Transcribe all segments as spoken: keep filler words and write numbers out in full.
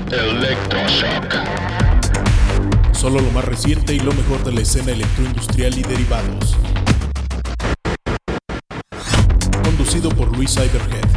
Electroshock. Solo lo más reciente y lo mejor de la escena electroindustrial y derivados. Conducido por Luis Cyberhead.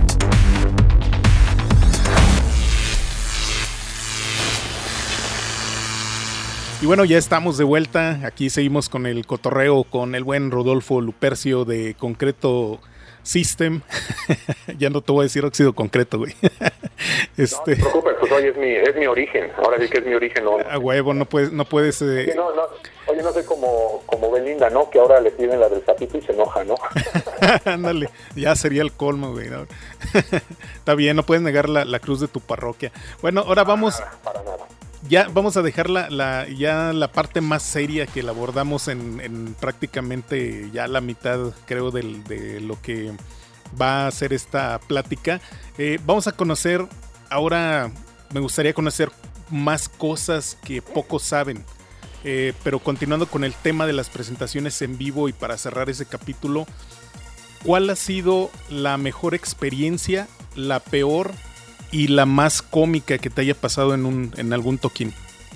Y bueno, ya estamos de vuelta. Aquí seguimos con el cotorreo con el buen Rodolfo Lupercio de Concreto System. Ya no te voy a decir óxido concreto, güey. Este... No te preocupes, pues oye, es mi, es mi origen. Ahora sí que es mi origen. ¿No? A huevo, no puedes... No puedes eh... sí, no, no. Oye, no sé como, como Belinda, ¿no? Que ahora le piden la del sapito y se enoja, ¿no? Ándale, ya sería el colmo, güey, ¿no? Está bien, no puedes negar la, la cruz de tu parroquia. Bueno, ahora vamos... Para nada, para nada. Ya vamos a dejar la, la, ya la parte más seria que la abordamos en, en prácticamente ya la mitad, creo, del, de lo que va a ser esta plática. Eh, vamos a conocer, ahora me gustaría conocer más cosas que pocos saben. Eh, pero continuando con el tema de las presentaciones en vivo y para cerrar ese capítulo, ¿cuál ha sido la mejor experiencia, la peor y la más cómica que te haya pasado en un en algún toquín?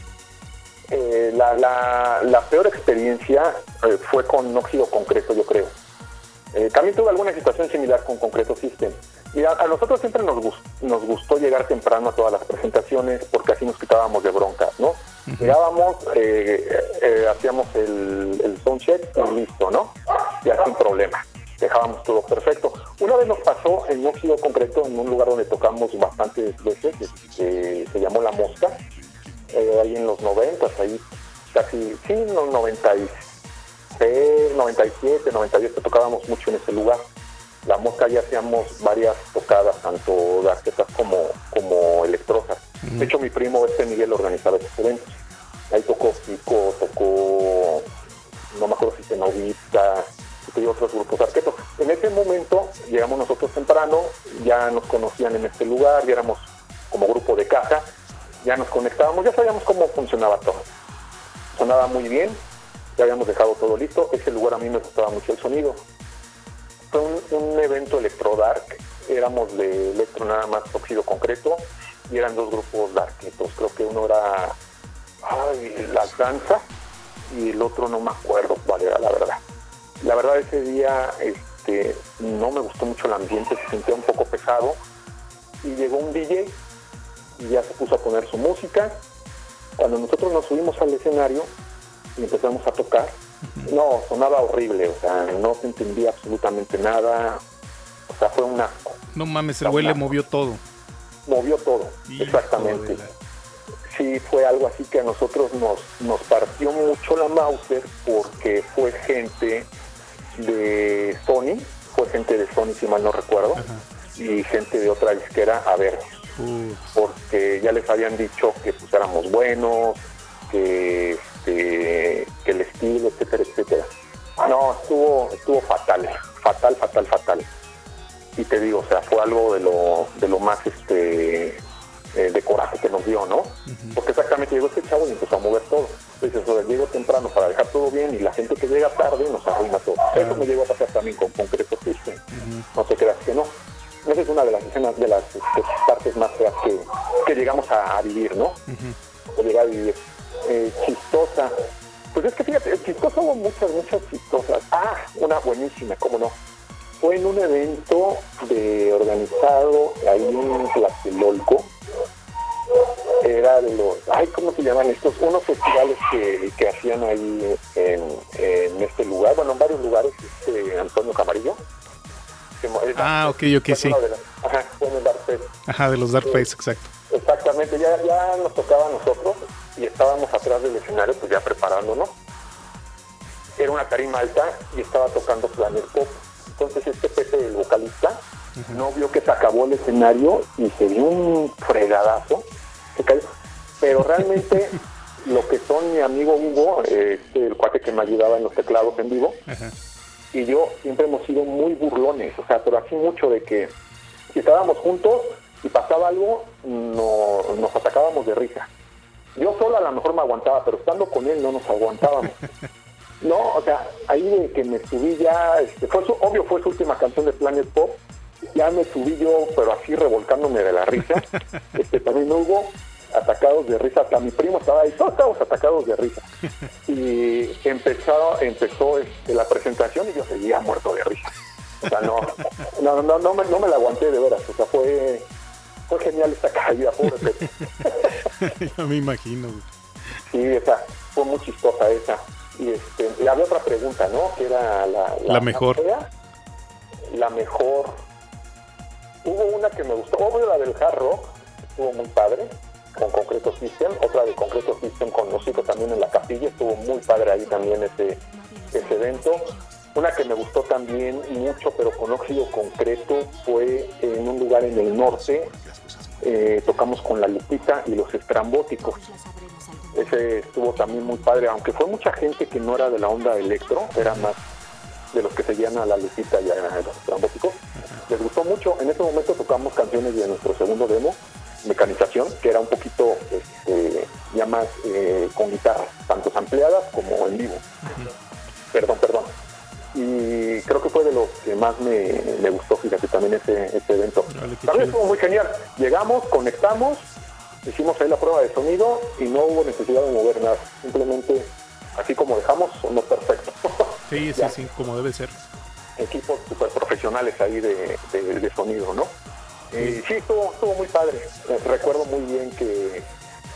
Eh, la, la, la peor experiencia eh, fue con óxido concreto, yo creo. Eh, también tuve alguna situación similar con Concreto System. Mira, a nosotros siempre nos, gust, nos gustó llegar temprano a todas las presentaciones porque así nos quitábamos de broncas, ¿no? Uh-huh. Llegábamos, eh, eh, hacíamos el, el soundcheck y listo, ¿no? Ya sin problema. Dejábamos todo perfecto. Una vez nos pasó en óxido concreto en un lugar donde tocamos bastantes veces, que se llamó La Mosca, eh, ahí en los noventas, ahí casi, sí, en los noventa y seis, noventa y siete, noventa y ocho tocábamos mucho en ese lugar. La Mosca ya hacíamos varias tocadas, tanto de arquetas como, como electrosas. Uh-huh. De hecho, mi primo este Miguel organizaba esos eventos. Ahí tocó Pico, tocó, no me acuerdo si Cenovista, y otros grupos arquetos. En ese momento llegamos nosotros temprano, ya nos conocían en este lugar, ya éramos como grupo de caja, ya nos conectábamos, ya sabíamos cómo funcionaba todo. Sonaba muy bien, ya habíamos dejado todo listo. Ese lugar a mí me gustaba mucho el sonido. Fue un, un evento electro dark, éramos de electro nada más óxido concreto y eran dos grupos de arquetos. Creo que uno era ay, La Danza y el otro no me acuerdo cuál era, la verdad. La verdad ese día este, no me gustó mucho el ambiente, se sentía un poco pesado y llegó un D J y ya se puso a poner su música. Cuando nosotros nos subimos al escenario y empezamos a tocar, no, sonaba horrible, o sea, no se entendía absolutamente nada, o sea, fue un asco. No mames, el güey le movió todo. Movió todo, Hijo exactamente. La... Sí, fue algo así que a nosotros nos, nos partió mucho la Mauser porque fue gente de Sony, fue gente de Sony si mal no recuerdo, ajá, y gente de otra disquera a ver, uh. porque ya les habían dicho que pues éramos buenos, que, este, que el estilo, etcétera, etcétera. No, estuvo, estuvo fatal, fatal, fatal, fatal. Y te digo, o sea, fue algo de lo, de lo más este eh, de coraje que nos dio, ¿no? Uh-huh. Porque exactamente llegó este chavo y empezó a mover todo. Entonces, o sea, llego temprano para dejar todo bien y la gente que llega tarde nos arruina todo. Uh-huh. Eso me llegó a pasar también con Concreto System. Uh-huh. No te creas que no. Esa es una de las escenas, de las, de las partes más feas que, que llegamos a, a vivir, ¿no? Uh-huh. O llegar a vivir. Eh, chistosa. Pues es que fíjate, chistosa hubo muchas, muchas chistosas. Ah, una buenísima, ¿cómo no? Fue en un evento de organizado ahí en Tlatelolco. Era de los, ay, ¿cómo se llaman estos? Unos festivales que, que hacían ahí en, en este lugar, bueno, en varios lugares, este Antonio Camarillo. Ah, ok, ok, sí. De la, ajá, fue en el Dark Fest. Ajá, de los Dark Fest, sí, exacto. Exactamente, ya, ya nos tocaba a nosotros y estábamos atrás del escenario, pues ya preparándonos. Era una tarima alta y estaba tocando Planet Pop. Entonces este Pepe, el vocalista, uh-huh, no vio que se acabó el escenario y se dio un fregadazo, se cayó. Pero realmente lo que son mi amigo Hugo, eh, el cuate que me ayudaba en los teclados en vivo, uh-huh, y yo siempre hemos sido muy burlones, o sea, pero así mucho de que si estábamos juntos y pasaba algo, no, nos atacábamos de risa. Yo solo a lo mejor me aguantaba, pero estando con él no nos aguantábamos. No, o sea, ahí de que me subí ya, este, fue su, obvio fue su última canción de Planet Pop, ya me subí yo, pero así revolcándome de la risa. Este, también hubo, atacados de risa, hasta mi primo estaba ahí, todos estábamos atacados de risa. Y empezó, empezó este, la presentación y yo seguía muerto de risa. O sea, no, no, no, no, me, no me la aguanté de veras, o sea, fue, fue genial esta caída, pobre Pepe. Ya me imagino. Sí, esa, fue muy chistosa esa. Y este, y había otra pregunta, ¿no? Que era la... La, la mejor. Fea, la mejor. Hubo una que me gustó, obvio la del Hard Rock, estuvo muy padre, con Concreto System, otra de Concreto System con músico también en la capilla, estuvo muy padre ahí también ese, ese evento. Una que me gustó también mucho, pero con óxido concreto, fue en un lugar en el norte, eh, tocamos con La Lupita y Los Estrambóticos. Ese estuvo también muy padre, aunque fue mucha gente que no era de la onda electro, era más de los que seguían a La Lupita y a Los Estrambóticos. Les gustó mucho. En ese momento tocamos canciones de nuestro segundo demo, Mecanización, que era un poquito este, ya más eh, con guitarras, tanto ampliadas como en vivo. Uh-huh. Perdón, perdón. Y creo que fue de los que más me, me gustó, fíjate, también ese, ese evento. Vale, también estuvo muy genial. Llegamos, conectamos, hicimos ahí la prueba de sonido y no hubo necesidad de mover nada. Simplemente, así como dejamos, sonó perfecto. Sí, sí, sí, como debe ser. Equipos súper profesionales ahí de, de, de sonido, ¿no? Sí, eh, sí estuvo, estuvo muy padre. Eh, recuerdo muy bien que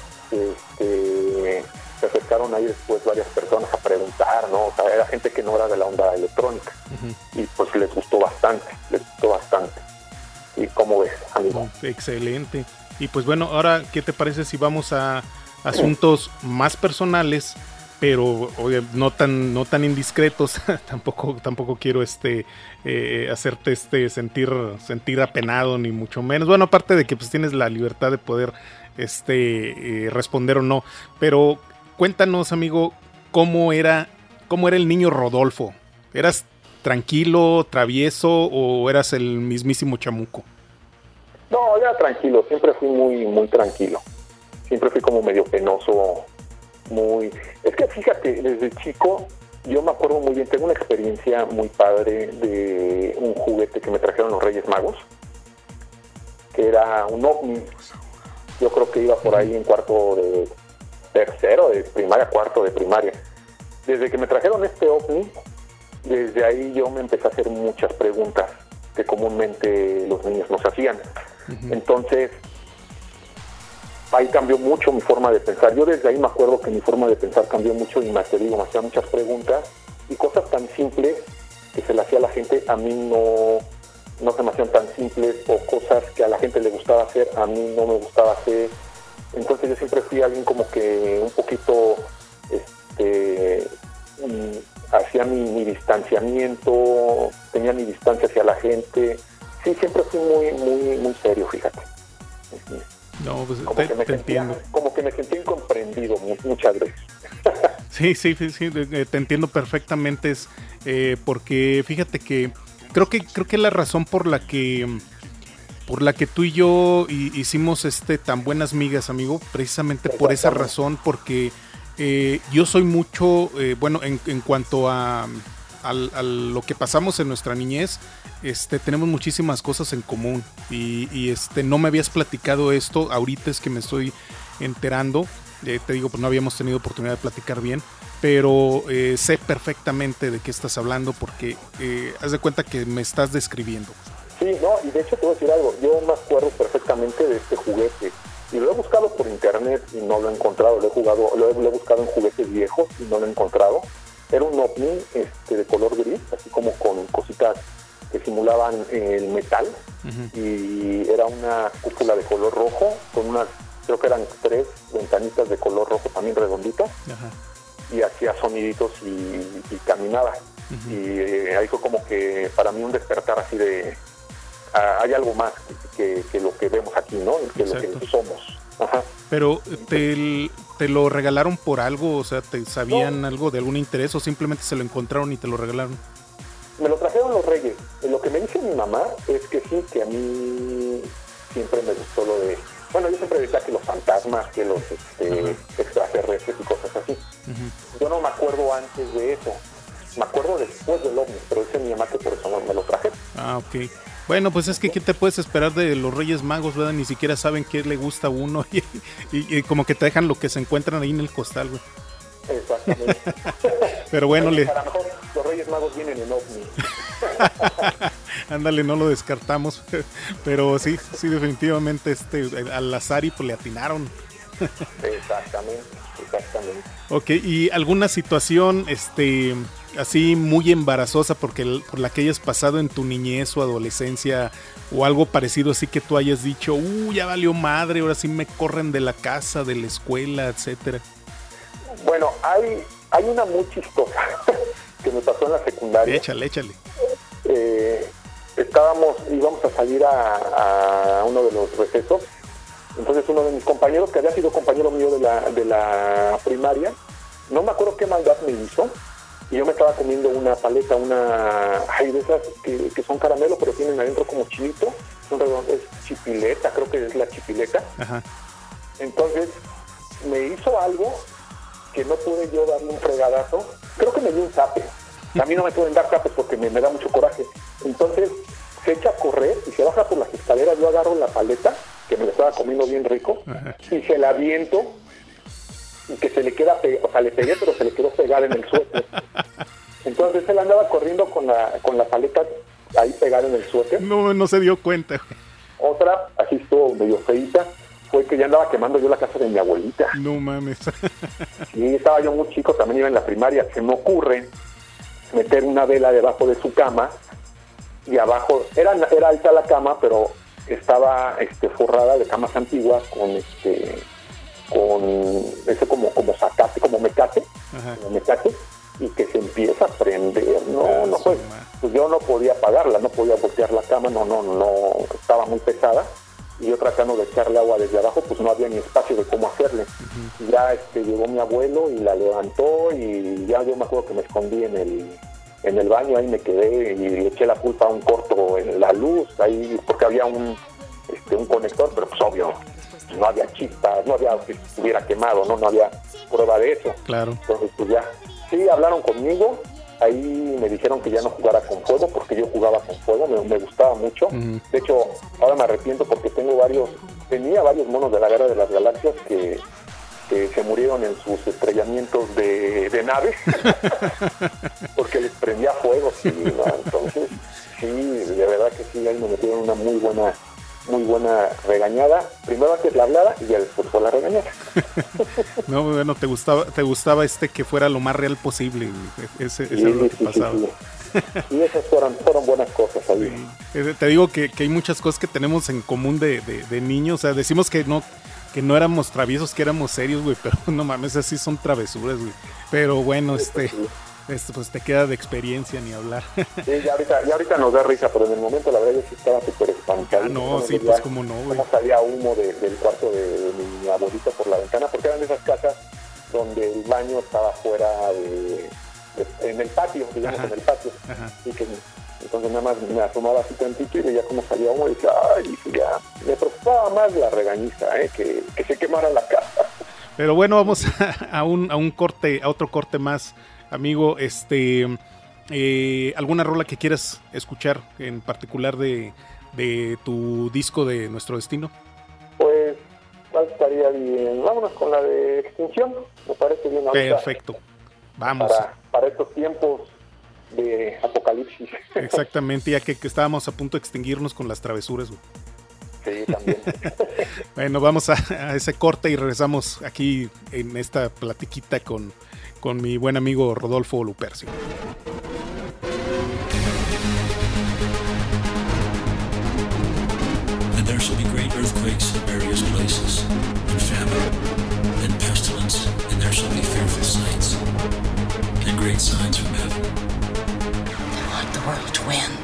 este, se acercaron ahí después varias personas a preguntar, ¿no? O sea, era gente que no era de la onda electrónica. Uh-huh. Y pues les gustó bastante, les gustó bastante. ¿Y cómo ves, amigo? Oh, excelente. Y pues bueno, ahora, ¿qué te parece si vamos a asuntos más personales? Pero oye, no tan no tan indiscretos. tampoco tampoco quiero este eh, hacerte este sentir sentir apenado ni mucho menos. Bueno, aparte de que pues tienes la libertad de poder este eh, responder o no, pero cuéntanos, amigo, cómo era cómo era el niño Rodolfo. ¿Eras tranquilo, travieso o eras el mismísimo chamuco? No, era tranquilo, siempre fui muy muy tranquilo. Siempre fui como medio penoso. Muy, es que fíjate, desde chico yo me acuerdo muy bien, tengo una experiencia muy padre de un juguete que me trajeron los Reyes Magos, que era un ovni. Yo creo que iba por ahí en cuarto de tercero de primaria, cuarto de primaria. Desde que me trajeron este ovni, desde ahí yo me empecé a hacer muchas preguntas que comúnmente los niños nos hacían. Uh-huh. Entonces ahí cambió mucho mi forma de pensar. Yo desde ahí me acuerdo que mi forma de pensar cambió mucho y me, te digo, me hacía muchas preguntas y cosas tan simples que se le hacía a la gente, a mí no, no se me hacían tan simples, o cosas que a la gente le gustaba hacer, a mí no me gustaba hacer. Entonces yo siempre fui alguien como que un poquito este, hacía mi, mi distanciamiento, tenía mi distancia hacia la gente. Sí, siempre fui muy, muy, muy serio, fíjate. No, pues como, te, que me te sentía, entiendo. como que me sentí incomprendido muchas veces. Sí, sí, sí, sí, te entiendo perfectamente, es, eh, porque fíjate que creo que creo que la razón por la que por la que tú y yo hicimos este tan buenas migas, amigo, precisamente por esa razón, porque eh, yo soy mucho, eh, bueno, en, en cuanto a, a, a lo que pasamos en nuestra niñez, este, tenemos muchísimas cosas en común y, y este, no me habías platicado esto, ahorita es que me estoy enterando. Eh, te digo, pues no habíamos tenido oportunidad de platicar bien, pero eh, sé perfectamente de qué estás hablando porque eh, haz de cuenta que me estás describiendo. Sí, no, y de hecho te voy a decir algo, yo me acuerdo perfectamente de este juguete y lo he buscado por internet y no lo he encontrado, lo he jugado, lo he, lo he buscado en juguetes viejos y no lo he encontrado. Era un ovni este, de color gris, así como con cositas que simulaban el metal. Uh-huh. Y era una cúpula de color rojo con unas, creo que eran tres ventanitas de color rojo también redonditas. Uh-huh. Y hacía soniditos y, y caminaba. Uh-huh. Y eh, ahí fue como que para mí un despertar así de uh, hay algo más que, que, que lo que vemos aquí, ¿no? Que Exacto. Lo que somos. Ajá. Pero te, te lo regalaron por algo, o sea, ¿te sabían no. algo de algún interés o simplemente se lo encontraron y te lo regalaron? Me lo trajeron los Reyes. Lo que me dice mi mamá es que sí, que a mí siempre me gustó lo de... Bueno, yo siempre decía que los fantasmas, que los este, uh-huh. extraterrestres y cosas así. Uh-huh. Yo no me acuerdo antes de eso. Me acuerdo después del ovni, pero dice mi mamá que por eso no me lo traje. Ah, ok. Bueno, pues es que ¿qué te puedes esperar de los Reyes Magos, verdad? Ni siquiera saben qué le gusta a uno y, y, y como que te dejan lo que se encuentran ahí en el costal, güey. Exactamente. Pero bueno, Oye, le... a lo mejor los Reyes Magos vienen en ovni. Ándale, no lo descartamos. Pero sí, sí, definitivamente este, al Lazari pues le atinaron. Exactamente, exactamente. Ok, ¿y alguna situación este así muy embarazosa porque por la que hayas pasado en tu niñez o adolescencia o algo parecido así que tú hayas dicho, uh, ya valió madre, ahora sí me corren de la casa, de la escuela, etcétera? Bueno, hay, hay una muy chistosa que me pasó en la secundaria. Échale, échale. Eh, estábamos, íbamos a salir a, a uno de los recesos. Entonces uno de mis compañeros, que había sido compañero mío de la, de la primaria, no me acuerdo qué maldad me hizo, y yo me estaba comiendo una paleta, una, ay, de esas que, que son caramelo, pero tienen adentro como chilito, un redondo, es chipileta, creo que es la chipileta. Ajá. Entonces me hizo algo que no pude yo darle un fregadazo, creo que me dio un zape. A mí no me pueden dar zapes porque me, me da mucho coraje. Entonces se echa a correr y se baja por las escaleras, yo agarro la paleta, que me la estaba comiendo bien rico, ajá, y se la aviento y que se le queda, pe- o sea, le pegué, pero se le quedó pegada en el suéter. Entonces él andaba corriendo con la con la paleta ahí pegada en el suéter. No, no se dio cuenta. Otra, así estuvo medio feita, fue que ya andaba quemando yo la casa de mi abuelita. No mames. Sí, estaba yo muy chico, también iba en la primaria. Se me ocurre meter una vela debajo de su cama y abajo, era, era alta la cama, pero estaba este, forrada de camas antiguas con este con ese como como zacate, como mecate, como mecate, y que se empieza a prender. No, no pues, pues yo no podía apagarla, no podía voltear la cama, no, no, no, estaba muy pesada, y yo tratando de echarle agua desde abajo, pues no había ni espacio de cómo hacerle. Uh-huh. Ya este llegó mi abuelo y la levantó, y ya yo me acuerdo que me escondí en el en el baño, ahí me quedé y le eché la culpa a un corto en la luz, ahí porque había un este un conector, pero pues obvio no había chispas, no había que estuviera quemado, no no había prueba de eso. Claro. Entonces pues ya, sí hablaron conmigo, ahí me dijeron que ya no jugara con fuego, porque yo jugaba con fuego, me, me gustaba mucho. Uh-huh. De hecho, ahora me arrepiento porque tengo varios, tenía varios monos de la Guerra de las Galaxias que que se murieron en sus estrellamientos de, de naves porque les prendía fuego, sí, ¿no? Entonces sí, de verdad que sí, ahí me metieron una muy buena muy buena regañada, primero antes la hablada y ya después fue la regañada. No, bueno, te gustaba te gustaba este que fuera lo más real posible, ese, ese sí, es lo que sí, pasaba. Sí, sí. Y esas fueron, fueron buenas cosas ahí. Sí. Te digo que, que hay muchas cosas que tenemos en común de, de, de niños, o sea, decimos que no que no éramos traviesos, que éramos serios, güey, pero no mames, así son travesuras, güey. Pero bueno, sí, este, sí. este, pues te queda de experiencia ni hablar. Sí, ya ahorita, ya ahorita nos da risa, pero en el momento la verdad yo sí estaba súper espantado. Ah, no, sí, pues como no, güey. Cómo salía humo de, del cuarto de, de mi abuelita por la ventana, porque eran de esas casas donde el baño estaba fuera de, de en el patio, digamos, ajá, en el patio. Ajá. Y que entonces nada más me asomaba así tantito y veía cómo salía humo y decía, ay, ya, me preocupaba más la regañiza, ¿eh? que, que se quemara la casa. Pero bueno, vamos a, a un a un corte, a otro corte más, amigo. Este, eh, ¿alguna rola que quieras escuchar en particular de, de tu disco de Nuestro Destino? Pues, ¿cuál estaría bien? Vámonos con la de Extinción, me parece bien. Perfecto, vamos. Para, para estos tiempos de apocalipsis. Exactamente, ya que, que estábamos a punto de extinguirnos con las travesuras, güey. Sí, también. Bueno, vamos a, a ese corte y regresamos aquí en esta platiquita con, con mi buen amigo Rodolfo Lupercio. And there shall be great earthquakes in various places, and famine, and pestilence, and there shall be fearful sights, and great signs from heaven. The world to end.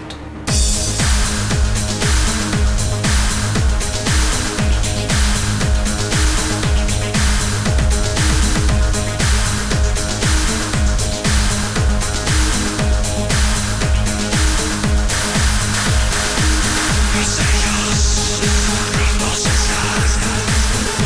Sellos,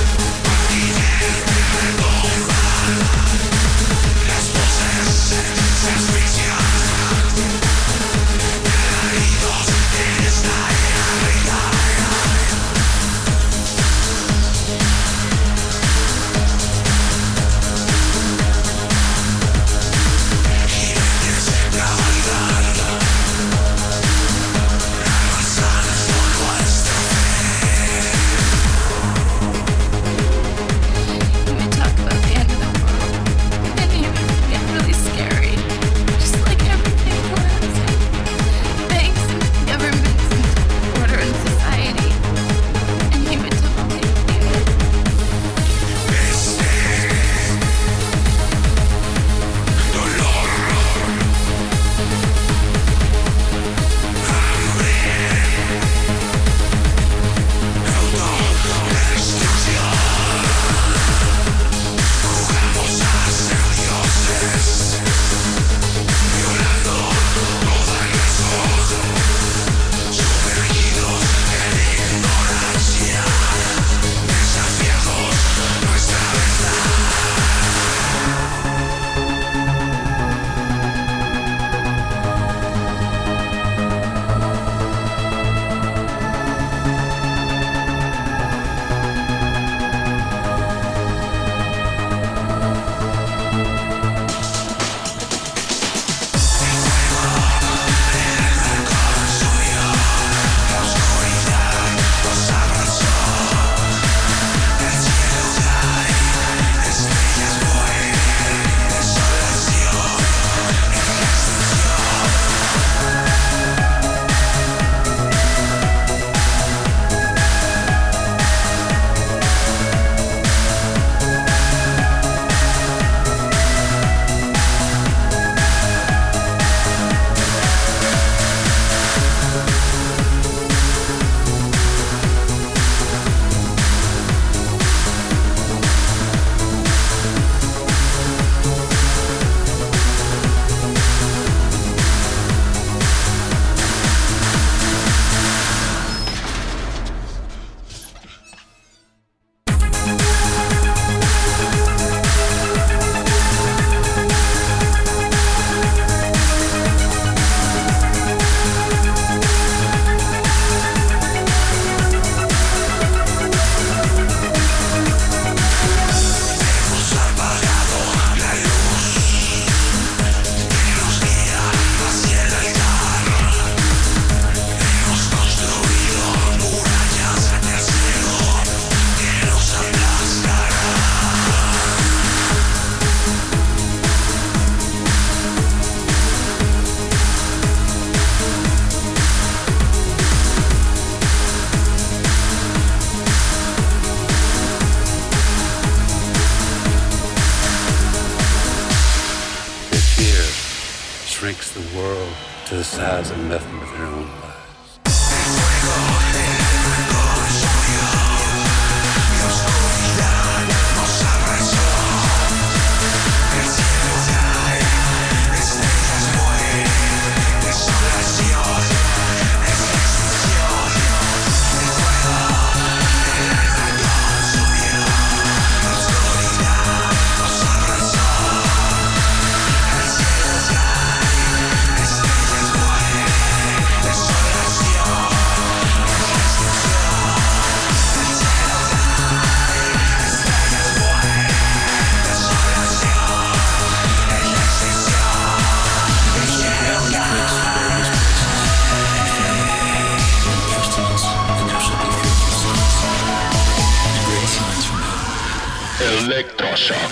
shrinks the world to the size of nothing but their own lives. Electroshock.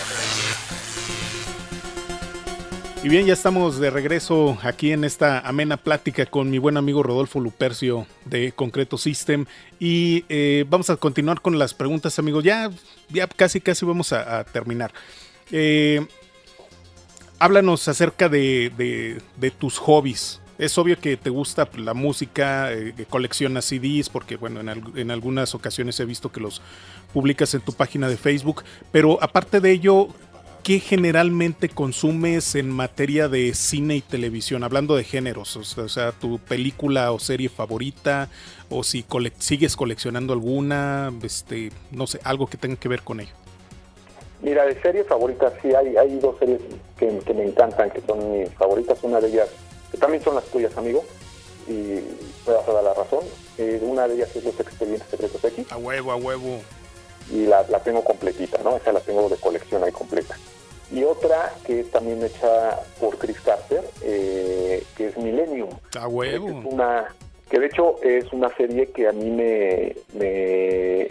Y bien, ya estamos de regreso aquí en esta amena plática con mi buen amigo Rodolfo Lupercio de Concreto System. Y eh, vamos a continuar con las preguntas, amigo. Ya, ya casi casi vamos a, a terminar. Eh, háblanos acerca de, de, de tus hobbies. Es obvio que te gusta la música, eh, que coleccionas C Ds, porque bueno, en, al, en algunas ocasiones he visto que los publicas en tu página de Facebook, pero aparte de ello, ¿qué generalmente consumes en materia de cine y televisión? Hablando de géneros, o sea, o sea tu película o serie favorita, o si cole- sigues coleccionando alguna, este, no sé, algo que tenga que ver con ello. Mira, de series favoritas, sí, hay, hay dos series que, que me encantan, que son mis favoritas. Una de ellas, que también son las tuyas, amigo, y me vas a dar la razón. Eh, una de ellas es Los Expedientes Secretos X. A huevo, a huevo. Y la, la tengo completita, ¿no? Esa la tengo de colección ahí completa. Y otra que es también hecha por Chris Carter, eh, que es Millennium. A huevo. Que, es una, que de hecho es una serie que a mí me... me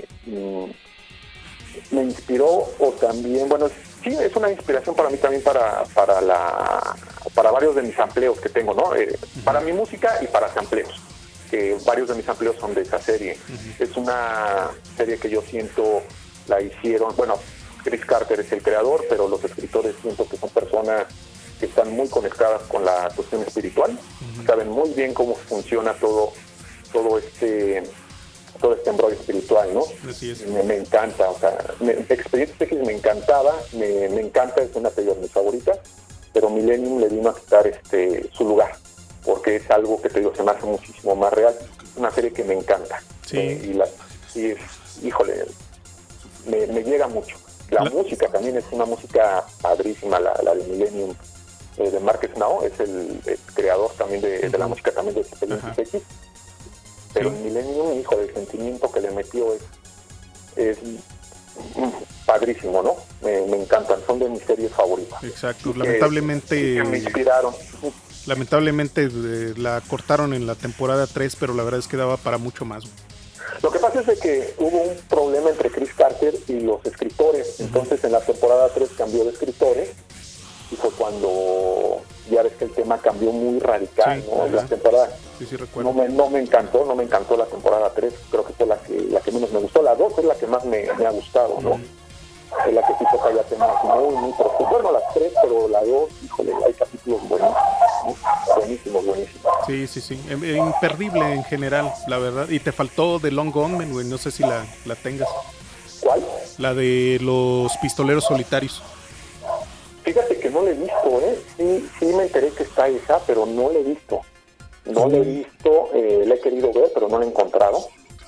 me inspiró, o también, bueno, sí, es una inspiración para mí también para para la para varios de mis sampleos que tengo, ¿no? Eh, uh-huh. Para mi música y para sampleos, que varios de mis sampleos son de esa serie. Uh-huh. Es una serie que yo siento la hicieron, bueno, Chris Carter es el creador, pero los escritores siento que son personas que están muy conectadas con la cuestión espiritual, uh-huh. Saben muy bien cómo funciona todo todo este todo este embrollo espiritual, ¿no? Así es. Me, me encanta, o sea, me, Expedientes X me encantaba, me, me encanta, es una de mis favoritas, pero Millennium le vino a quitar este su lugar, porque es algo que te digo, se me hace muchísimo más real, una serie que me encanta. Sí. Eh, y, la, y es, híjole, me, me llega mucho. La, la música también es una música padrísima, la, la de Millennium, eh, de Mark Snow, es el, el creador también de, uh-huh. de la música también de Expedientes X. Pero sí. En Millennium, hijo, el sentimiento que le metió es, es padrísimo, ¿no? Me, me encantan, son de mis series favoritas. Exacto, lamentablemente... Que, que me inspiraron. Lamentablemente eh, la cortaron en la temporada tres, pero la verdad es que daba para mucho más. Lo que pasa es de que hubo un problema entre Chris Carter y los escritores, uh-huh. Entonces en la temporada tres cambió de escritores, y fue cuando ya ves que el tema cambió muy radical, sí, ¿no? La temporada sí, sí, recuerdo. No me, no me encantó, no me encantó la temporada tres, creo que fue la que la que menos me gustó. La dos es la que más me, me ha gustado, ¿no? Uh-huh. Es la que sí toca ya temas muy, muy profundos. Bueno, las tres, pero la dos, híjole, hay capítulos buenísimos, buenísimos, buenísimos. Sí, sí, sí, imperdible en general, la verdad. Y te faltó The Long Gunman, güey, no sé si la, la tengas. ¿Cuál? La de los pistoleros solitarios. Fíjate que no la he visto, ¿eh? Sí, sí me enteré que está esa, pero no la he visto. No la he visto, eh, la he querido ver, pero no la he encontrado.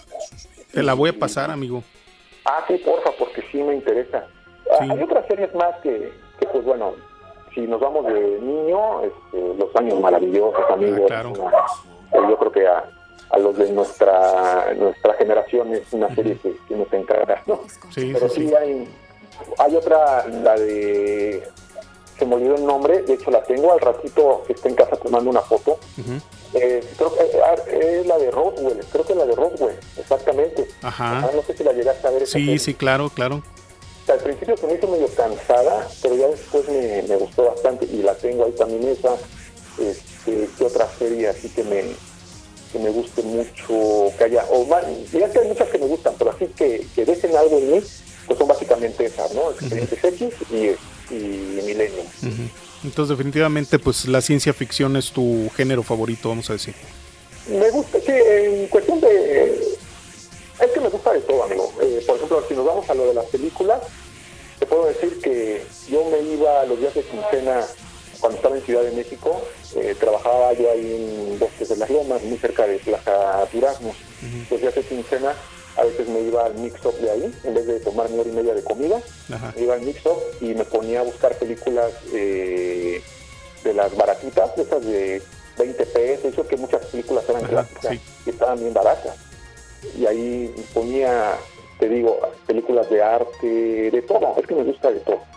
Te la voy a pasar, amigo. Ah, sí, porfa, porque sí me interesa. Sí. Hay otras series más que, que, pues bueno, si nos vamos de niño, este, Los Años Maravillosos, amigos. Ah, claro. Una, yo creo que a, a los de nuestra nuestra generación es una serie uh-huh. que, que nos encanta, ¿no? Sí, pero sí, sí, sí. Hay, hay otra, la de... Se me olvidó el nombre, de hecho la tengo, al ratito que esté en casa te mando una foto. Uh-huh. Eh, creo que eh, es la de Roswell, creo que es la de Roswell, exactamente. Ajá. Ah, no sé si la llegaste a ver. Sí, serie. Sí, claro, claro. O sea, al principio se me hizo medio cansada, pero ya después me, me gustó bastante y la tengo ahí también esa. Este, ¿qué otra serie así que me que me guste mucho, que haya, o más, ya que hay muchas que me gustan, pero así que, que dejen algo en mí, pues son básicamente esas, ¿no? Expedientes uh-huh. X y y Millennium. Uh-huh. Entonces definitivamente pues la ciencia ficción es tu género favorito, vamos a decir. Me gusta, sí, en cuestión de... Es que me gusta de todo, amigo. Eh, por ejemplo, si nos vamos a lo de las películas, te puedo decir que yo me iba los días de quincena cuando estaba en Ciudad de México. Eh, trabajaba yo ahí en Bosques de las Lomas, muy cerca de Plaza Durazno. Uh-huh. Los días de quincena a veces me iba al mix-up de ahí, en vez de tomar mi hora y media de comida. Ajá. Me iba al mix-up y me ponía a buscar películas eh, de las baratitas, de esas de veinte pesos, eso que muchas películas eran clásicas, sí, y estaban bien baratas. Y ahí ponía, te digo, películas de arte, de todo, es que me gusta de todo.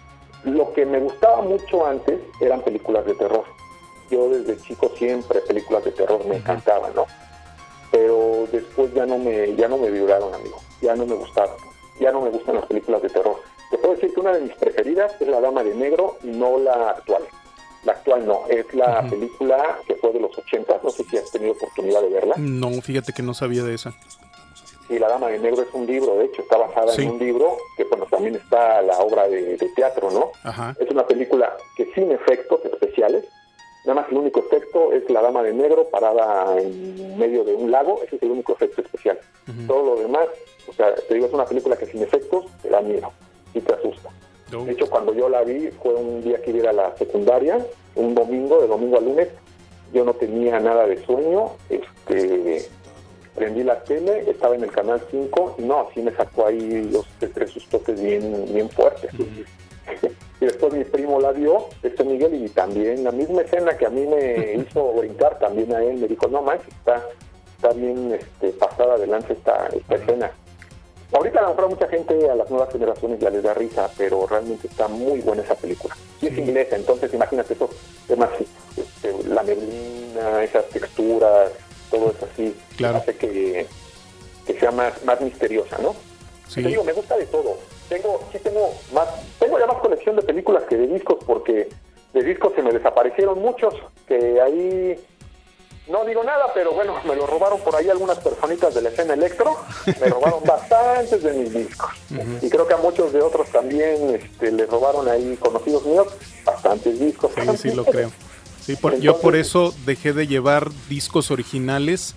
Lo que me gustaba mucho antes eran películas de terror. Yo desde chico siempre películas de terror me uh-huh. encantaban, ¿no? Pero después ya no me ya no me vibraron, amigo, ya no me gustaron, ya no me gustan las películas de terror. Te puedo decir que una de mis preferidas es La Dama de Negro, y no la actual. La actual no, es la uh-huh. película que fue de los ochentas, no sé si has tenido oportunidad de verla. No, fíjate que no sabía de esa. Sí, La Dama de Negro es un libro, de hecho está basada sí. en un libro, que bueno, también está la obra de, de teatro, ¿no? Ajá. Es una película que sin efectos especiales, nada más el único efecto es la Dama de Negro parada en medio de un lago, ese es el único efecto especial. Uh-huh. Todo lo demás, o sea, te digo, es una película que sin efectos te da miedo y te asusta. Uh-huh. De hecho, cuando yo la vi, fue un día que iba a la secundaria, un domingo, de domingo a lunes, yo no tenía nada de sueño, este, prendí la tele, estaba en el canal cinco, y no, sí me sacó ahí los tres sustotes bien, bien fuertes. Uh-huh. Y después mi primo la vio, este Miguel, y también la misma escena que a mí me hizo brincar, también a él me dijo, no manches, está, está bien este, pasada adelante esta, esta uh-huh. escena. Ahorita a lo mejor a mucha gente, a las nuevas generaciones ya les da risa, pero realmente está muy buena esa película. Y es inglesa, entonces imagínate esos temas, este, la neblina, esas texturas, todo eso así, claro. hace que, que sea más, más misteriosa, ¿no? Sí. Te digo, me gusta de todo. Tengo, sí tengo más, tengo ya más colección de películas que de discos, porque de discos se me desaparecieron muchos, que ahí no digo nada, pero bueno, me lo robaron por ahí algunas personitas de la escena electro, me robaron bastantes de mis discos, uh-huh. y creo que a muchos de otros también este, les robaron ahí, conocidos míos, bastantes discos. Sí, sí lo creo. Sí, por, Entonces, yo por eso dejé de llevar discos originales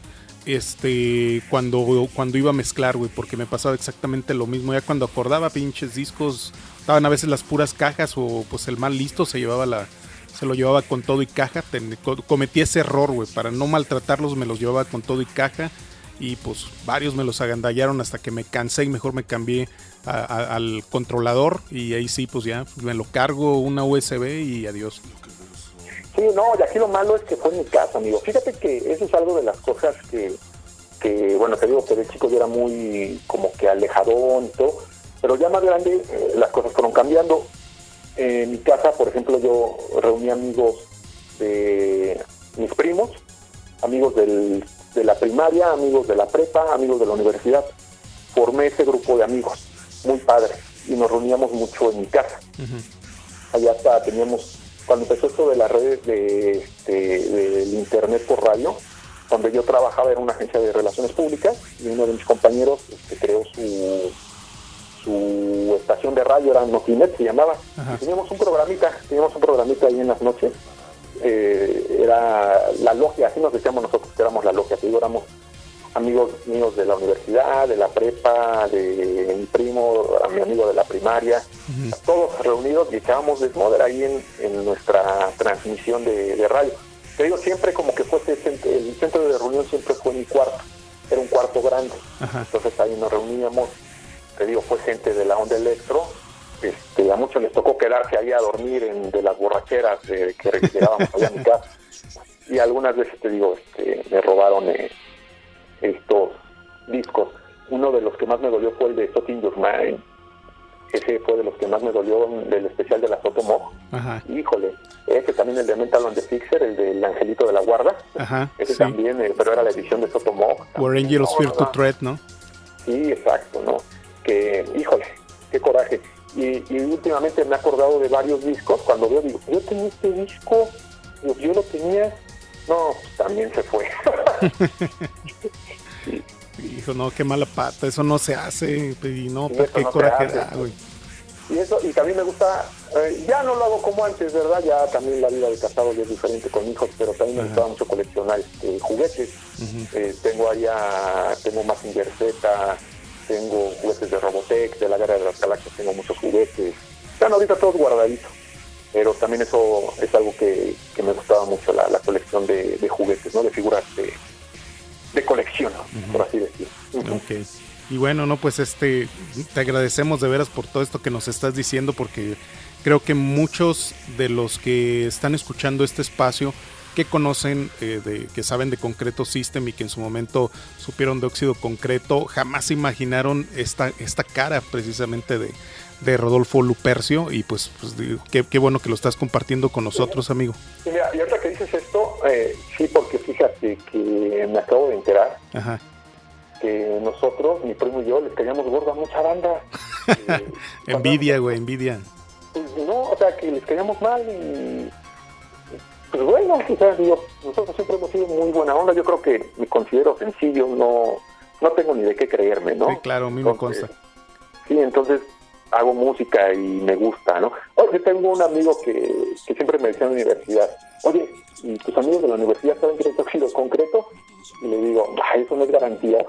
este cuando cuando iba a mezclar, güey, porque me pasaba exactamente lo mismo. Ya cuando acordaba, pinches discos, estaban a veces las puras cajas, o pues el mal listo se llevaba la se lo llevaba con todo y caja. Ten, cometí ese error, güey, para no maltratarlos me los llevaba con todo y caja, y pues varios me los agandallaron hasta que me cansé y mejor me cambié a, a, al controlador, y ahí sí, pues ya me lo cargo una U S B y adiós. Sí, no, y aquí lo malo es que fue en mi casa, amigo. Fíjate que eso es algo de las cosas que, que bueno, te digo que de chico yo era muy como que alejadón y todo, pero ya más grande eh, las cosas fueron cambiando. Eh, en mi casa, por ejemplo, yo reuní amigos de mis primos, amigos del, de la primaria, amigos de la prepa, amigos de la universidad. Formé ese grupo de amigos, muy padre, y nos reuníamos mucho en mi casa. Uh-huh. Allá hasta teníamos... Cuando empezó esto de las redes de, de, del internet por radio, donde yo trabajaba era una agencia de relaciones públicas, y uno de mis compañeros este, creó su, su estación de radio, era Notinet, se llamaba. Y teníamos un programita, teníamos un programita ahí en las noches, eh, era la logia, así nos decíamos nosotros que éramos la logia, que éramos amigos míos de la universidad, de la prepa, de mi primo, a mi amigo de la primaria, uh-huh. todos reunidos y echábamos desmoder ahí en, en nuestra transmisión de, de radio. Te digo, siempre como que fuese el centro de reunión siempre fue mi cuarto, era un cuarto grande, uh-huh. entonces ahí nos reuníamos. Te digo, fue gente de la onda electro, este, a muchos les tocó quedarse ahí a dormir en, de las borracheras de, que llegábamos allá a mi casa, y algunas veces, te digo, este, me robaron eh, estos discos. Uno de los que más me dolió fue el de Shot in Your Mind. Ese fue de los que más me dolió, del especial de la Sotomog. Híjole, ese también, el de Mental on the Fixer, el del Angelito de la Guarda. Ajá, ese sí. también, eh, pero era la edición de Sotomog. Where Angels no, Fear no, to no. Tread, ¿no? Sí, exacto, ¿no? Que, híjole, qué coraje. Y, y últimamente me he acordado de varios discos. Cuando veo, digo, yo tenía este disco, yo, yo lo tenía. No, pues también se fue. Hijo, no, qué mala pata, eso no se hace, y no, sí, pues, qué no coraje da, güey. Y eso, y también me gusta, eh, ya no lo hago como antes, ¿verdad? Ya también la vida de casado ya es diferente con hijos, pero también me Ajá. gustaba mucho coleccionar este, juguetes. Uh-huh. Eh, tengo allá, tengo Mazinger Z, tengo juguetes de Robotech, de la Guerra de las Galaxias, tengo muchos juguetes. Están ahorita todos guardaditos, pero también eso es algo que, que me gustaba mucho, la, la colección de, de juguetes, ¿no? De figuras de, de colección, uh-huh. por así decirlo. Uh-huh. Ok. Y bueno, no, pues este, te agradecemos de veras por todo esto que nos estás diciendo, porque creo que muchos de los que están escuchando este espacio, que conocen, eh, de, que saben de Concreto System y que en su momento supieron de Óxido Concreto, jamás imaginaron esta, esta cara precisamente de, de Rodolfo Lupercio, y pues, pues qué, qué bueno que lo estás compartiendo con nosotros, amigo. Sí, mira, y ahorita que dices esto, eh, sí, porque fíjate que me acabo de enterar. Ajá. Que nosotros, mi primo y yo, les caíamos gorda a mucha banda. Eh, envidia, güey, envidia. Pues no, o sea, que les caíamos mal y... Pues bueno, o sea, digo, nosotros siempre hemos sido muy buena onda. Yo creo que me considero sencillo, no no tengo ni de qué creerme, ¿no? Sí, claro, a mí entonces, me consta. Sí, entonces hago música y me gusta, ¿no? Oye, tengo un amigo que, que siempre me decía en la universidad, oye, ¿y tus amigos de la universidad saben que eres Óxido Concreto? Y le digo, ay, eso no es garantía.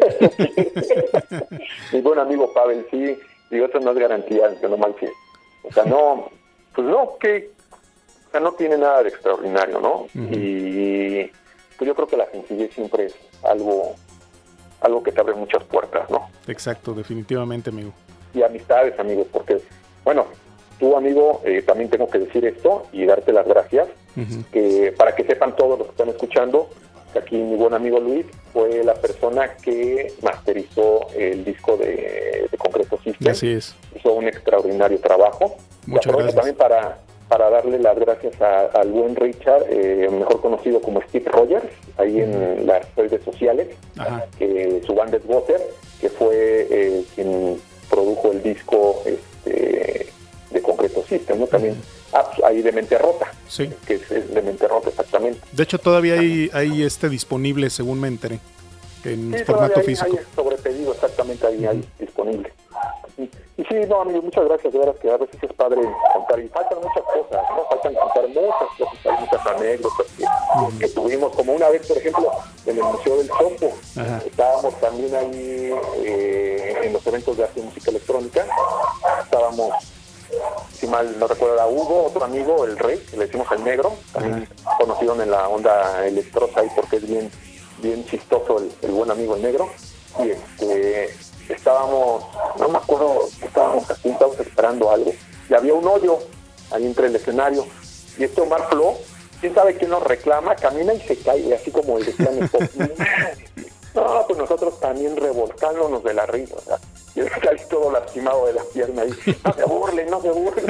Mi buen amigo Pavel, sí, digo, eso no es garantía, que no manches. O sea, no, pues no, que, o sea, no tiene nada de extraordinario, ¿no? Uh-huh. Y pues yo creo que la sencillez siempre es algo, algo que te abre muchas puertas, ¿no? Exacto, definitivamente, amigo. Y amistades, amigos, porque, bueno, tú, amigo, eh, también tengo que decir esto y darte las gracias, uh-huh. que para que sepan todos los que están escuchando, que aquí mi buen amigo Luis fue la persona que masterizó el disco de, de Concreto System. Así es. Hizo un extraordinario trabajo. Muchas gracias. También para, para darle las gracias a, al buen Richard, eh, mejor conocido como Steve Rogers, ahí uh-huh. en las redes sociales, Ajá. que su banda es Water, que fue eh, quien produjo el disco este, de Concreto System, ¿no? También ah, pues, hay de Mente Rota, sí. que es, es de Mente Rota exactamente. De hecho todavía hay, hay este disponible, según me enteré, en sí, formato hay, físico. Hay sobrepedido exactamente ahí, uh-huh. ahí disponible. Y, y sí, no, amigo, muchas gracias, de veras que a veces es padre contar, y faltan muchas cosas, ¿no? Faltan contar muchas cosas, hay muchas anécdotas que, uh-huh. que tuvimos, como una vez, por ejemplo, en el Museo del Chopo, uh-huh. estábamos también ahí eh, en los eventos de arte y música electrónica, estábamos, si mal no recuerdo, era Hugo, otro amigo, el Rey, que le decimos el Negro, también uh-huh. conocido en la onda electrosa ahí porque es bien, bien chistoso el, el buen amigo el Negro, y este... estábamos, no me acuerdo, estábamos aquí, estábamos esperando algo, y había un hoyo ahí entre el escenario, y este Omar Flo, quién sabe quién nos reclama, camina y se cae, así como el de Planet Pop. No, pues nosotros también revolcándonos de la risa, o sea, y él salí todo lastimado de la pierna ahí, no se burlen, no se burlen.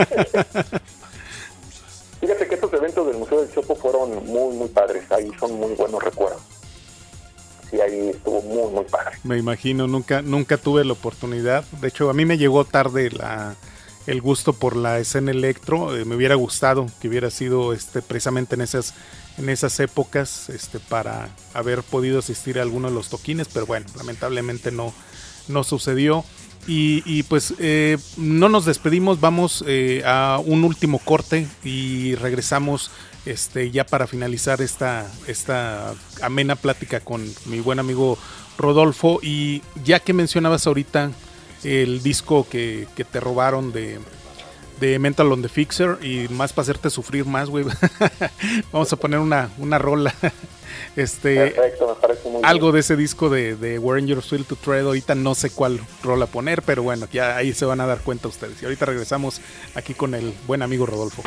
Fíjate que estos eventos del Museo del Chopo fueron muy, muy padres, ahí son muy buenos recuerdos. Y ahí estuvo muy, muy padre. Me imagino, nunca nunca tuve la oportunidad. De hecho, a mí me llegó tarde la, el gusto por la escena electro. Eh, me hubiera gustado que hubiera sido este precisamente en esas en esas épocas este para haber podido asistir a alguno de los toquines, pero bueno, lamentablemente no, no sucedió. Y, y pues eh, no nos despedimos, vamos eh, a un último corte y regresamos este ya para finalizar esta esta amena plática con mi buen amigo Rodolfo. Y ya que mencionabas ahorita el disco que, que te robaron de, de Mental on the Fixer, y más para hacerte sufrir más, güey, vamos a poner una, una rola. Este, Perfecto, me parece muy algo bien. de ese disco de, de Wearing Your Will to Tread. Ahorita no sé cuál rola poner, pero bueno, ya ahí se van a dar cuenta ustedes. Y ahorita regresamos aquí con el buen amigo Rodolfo.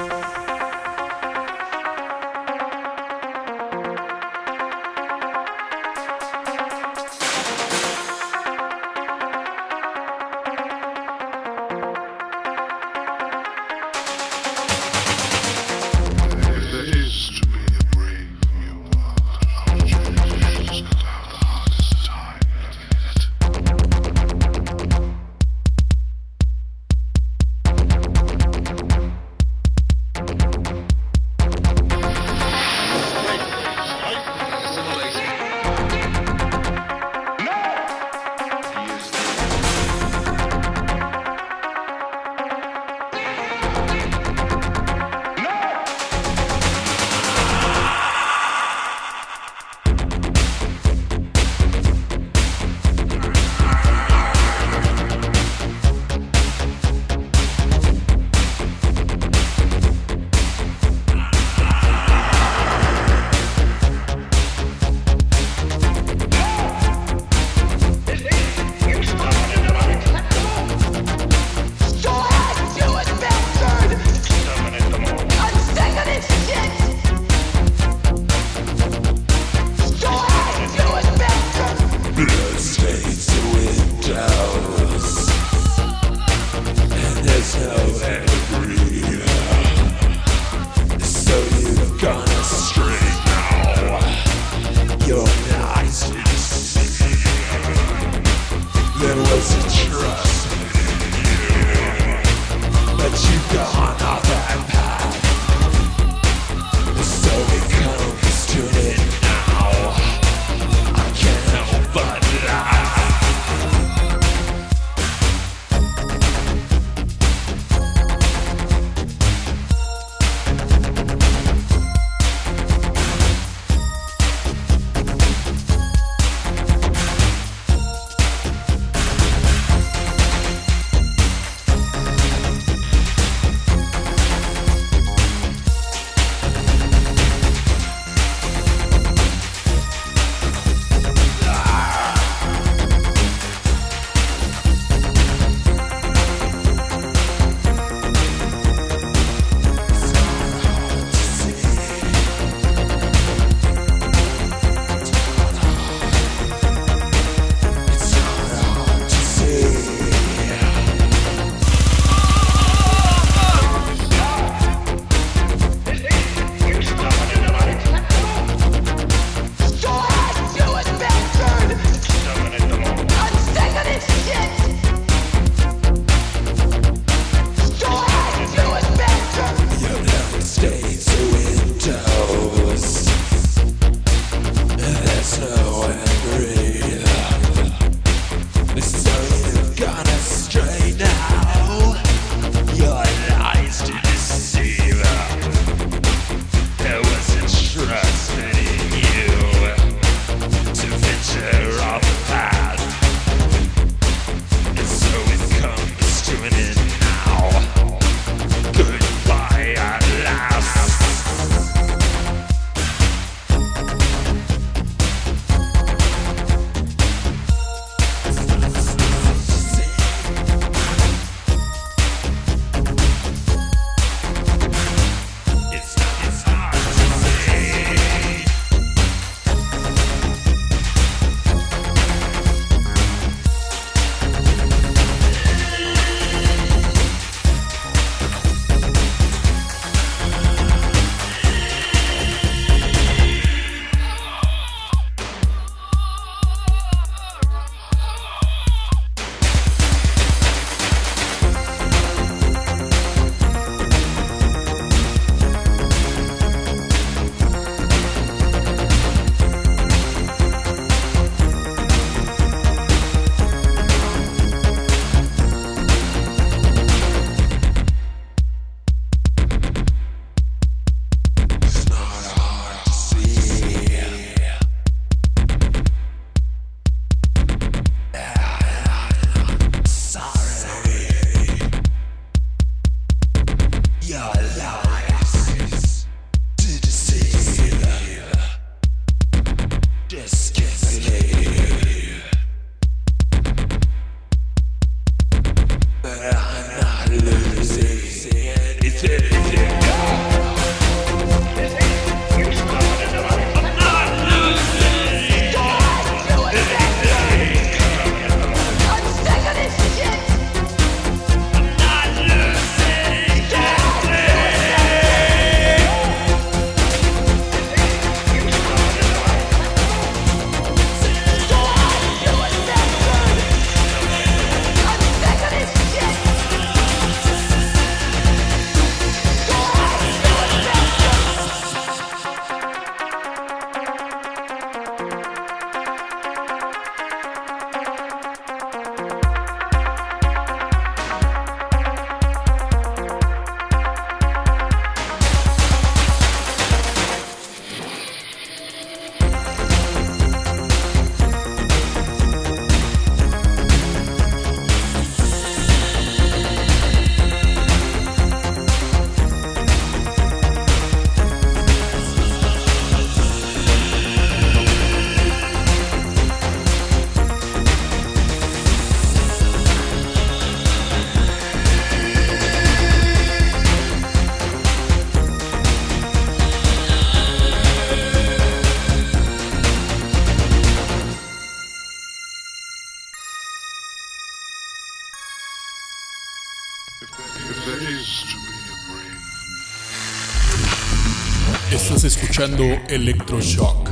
Estás escuchando Electroshock.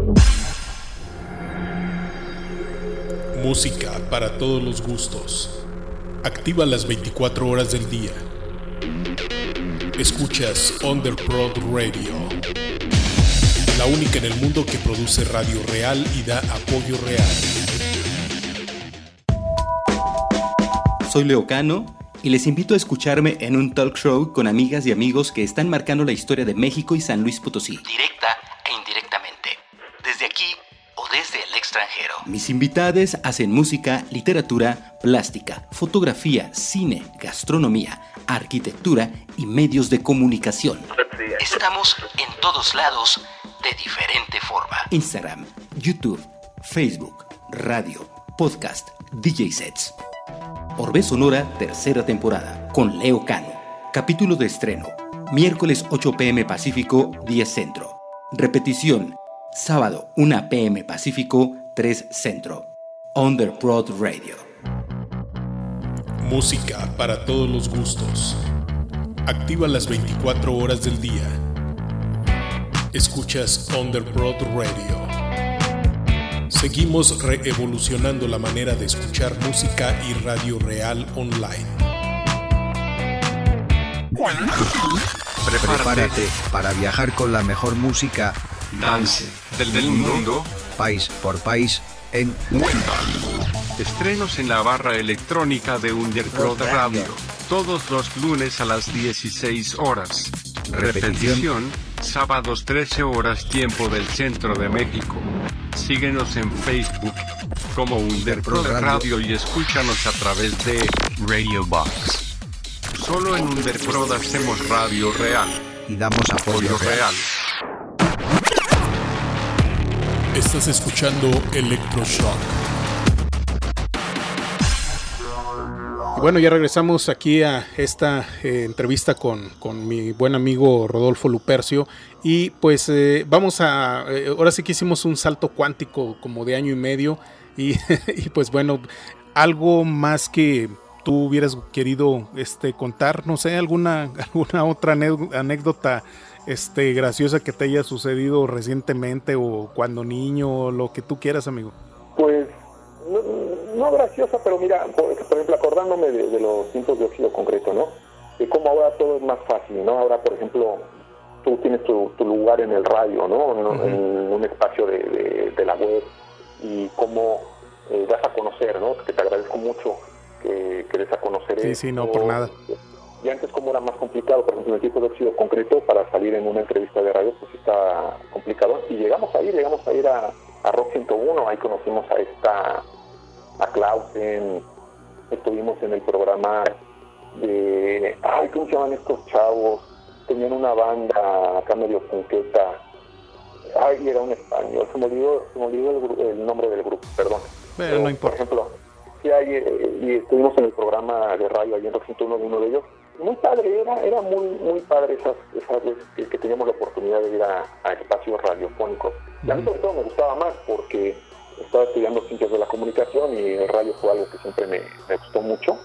Música para todos los gustos. Activa las veinticuatro horas del día. Escuchas Underprod Radio, la única en el mundo que produce radio real y da apoyo real. Soy Leo Cano y les invito a escucharme en un talk show con amigas y amigos que están marcando la historia de México y San Luis Potosí, directa e indirectamente, desde aquí o desde el extranjero. Mis invitades hacen música, literatura, plástica, fotografía, cine, gastronomía, arquitectura y medios de comunicación. Estamos en todos lados de diferente forma. Instagram, YouTube, Facebook, radio, podcast, D J sets. Orbe Sonora, tercera temporada, con Leo Cano. Capítulo de estreno, miércoles ocho pm Pacífico, diez Centro. Repetición, sábado una pm Pacífico, tres Centro. Underprod Radio. Música para todos los gustos. Activa las veinticuatro horas del día. Escuchas Underprod Radio. Seguimos reevolucionando la manera de escuchar música y radio real online. Prepárate para viajar con la mejor música dance del, del mundo, país por país, en Wendal. Estrenos en la barra electrónica de Underprod Radio, todos los lunes a las dieciséis horas. Repetición, sábados trece horas tiempo del centro de México. Síguenos en Facebook como Underprod Radio y escúchanos a través de Radio Box. Solo en Underprod hacemos radio real. Y damos apoyo real. Estás escuchando Electroshock. Y bueno, ya regresamos aquí a esta eh, entrevista con, con mi buen amigo Rodolfo Lupercio. Y pues eh, vamos a... Eh, ahora sí que hicimos un salto cuántico como de año y medio. Y, y pues bueno, algo más que tú hubieras querido este, contar, no sé, alguna, alguna otra anécdota este, graciosa que te haya sucedido recientemente o cuando niño, lo que tú quieras, amigo. Pues... No, no graciosa, pero mira, por, por ejemplo, acordándome de, de los cientos de óxido concreto, ¿no? De cómo ahora todo es más fácil, ¿no? Ahora, por ejemplo, tú tienes tu, tu lugar en el radio, ¿no? En, uh-huh. en un espacio de, de, de la web, y cómo eh, das a conocer, ¿no? Que te agradezco mucho que, que des a conocer Sí, esto. sí, no, por nada. Y antes, como era más complicado, por ejemplo, en el tipo de óxido concreto, para salir en una entrevista de radio, pues está complicado. Y llegamos a ir, llegamos a ir a, a Rock ciento uno, ahí conocimos a esta... a Clausen, estuvimos en el programa de... Ay, ¿cómo se llaman estos chavos? Tenían una banda acá medio punqueta. Ay, era un español, se me olvidó, se me olvidó el, el nombre del grupo, perdón. Pero, Pero no importa. Por ejemplo, sí hay, eh, y estuvimos en el programa de radio allí en Rock ciento uno de uno de ellos. Muy padre, era, era muy muy padre esas, esas veces que, que teníamos la oportunidad de ir a, a espacios radiofónicos. Y a mí sobre todo me gustaba más porque estaba estudiando ciencias de la comunicación y el radio fue algo que siempre me, me gustó mucho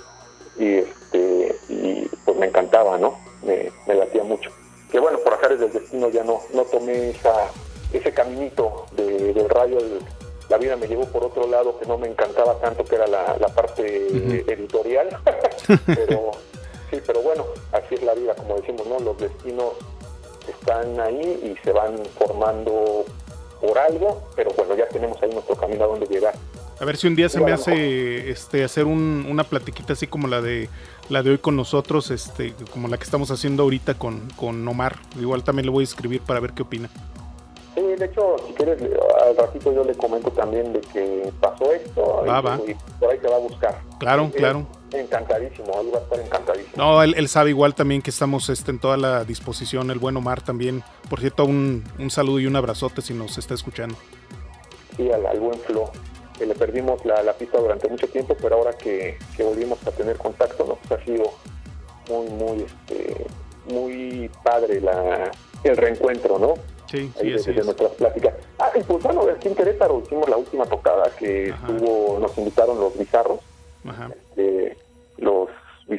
y este y pues me encantaba, ¿no? Me, me latía mucho. Que bueno, por azares del destino ya no no tomé esa ese caminito de, del radio. El, la vida me llevó por otro lado que no me encantaba tanto, que era la, la parte uh-huh. editorial. pero sí, pero bueno, así es la vida, como decimos, ¿no? Los destinos están ahí y se van formando por algo, pero bueno, ya tenemos ahí nuestro camino a donde llegar. A ver si un día se me hace este hacer un, una platiquita así como la de la de hoy con nosotros, este como la que estamos haciendo ahorita con, con Omar. Igual también le voy a escribir para ver qué opina. Sí, de hecho, si quieres, al ratito yo le comento también de que pasó esto va, y, va. y por ahí te va a buscar. Claro, es, claro. Encantadísimo, él va a estar encantadísimo. No, él, él sabe igual también que estamos este, en toda la disposición, el buen Omar también. Por cierto, un, un saludo y un abrazote si nos está escuchando. Sí, al, al buen Flo, que le perdimos la, la pista durante mucho tiempo, pero ahora que, que volvimos a tener contacto, ¿no? Pues ha sido muy, muy, este, muy padre la, el reencuentro, ¿no? Sí, sí, ahí así desde es. nuestras pláticas. Ah, y pues bueno, aquí en Querétaro hicimos la última tocada que Ajá. estuvo, nos invitaron los bizarros, Ajá. eh, los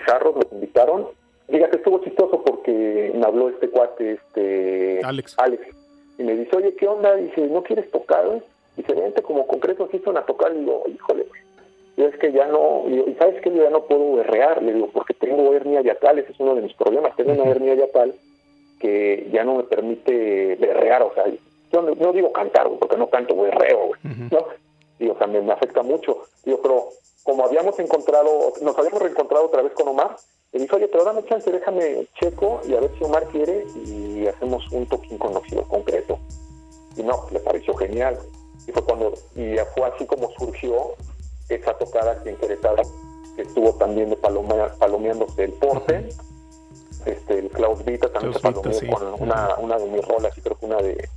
Bizarros, los invitaron. Fíjate, estuvo chistoso porque me habló este cuate, este Alex. Alex, y me dice, oye, ¿qué onda? Dice, ¿no quieres tocar? Dice, vente como Concreto System a tocar. Y digo, híjole, y es que ya no, y, digo, ¿y sabes qué? Yo ya no puedo berrear, le digo, porque tengo hernia yatal, ese es uno de mis problemas, tengo una hernia yatal que ya no me permite berrear, o sea, yo no, no digo cantar, porque no canto berreo, uh-huh. ¿no? Y, o sea, me, me afecta mucho. Digo, pero como habíamos encontrado, nos habíamos reencontrado otra vez con Omar, le dije, oye, pero dame chance, déjame checo y a ver si Omar quiere y hacemos un toquín con Óxido Concreto. Y no, le pareció genial. Y fue cuando, y fue así como surgió esa tocada aquí en Querétaro, que estuvo también de paloma, palomeándose el Porte, este, el Klaus Vita también Klaus se palomeó Vita, sí. con una, una de mis rolas y creo que una de,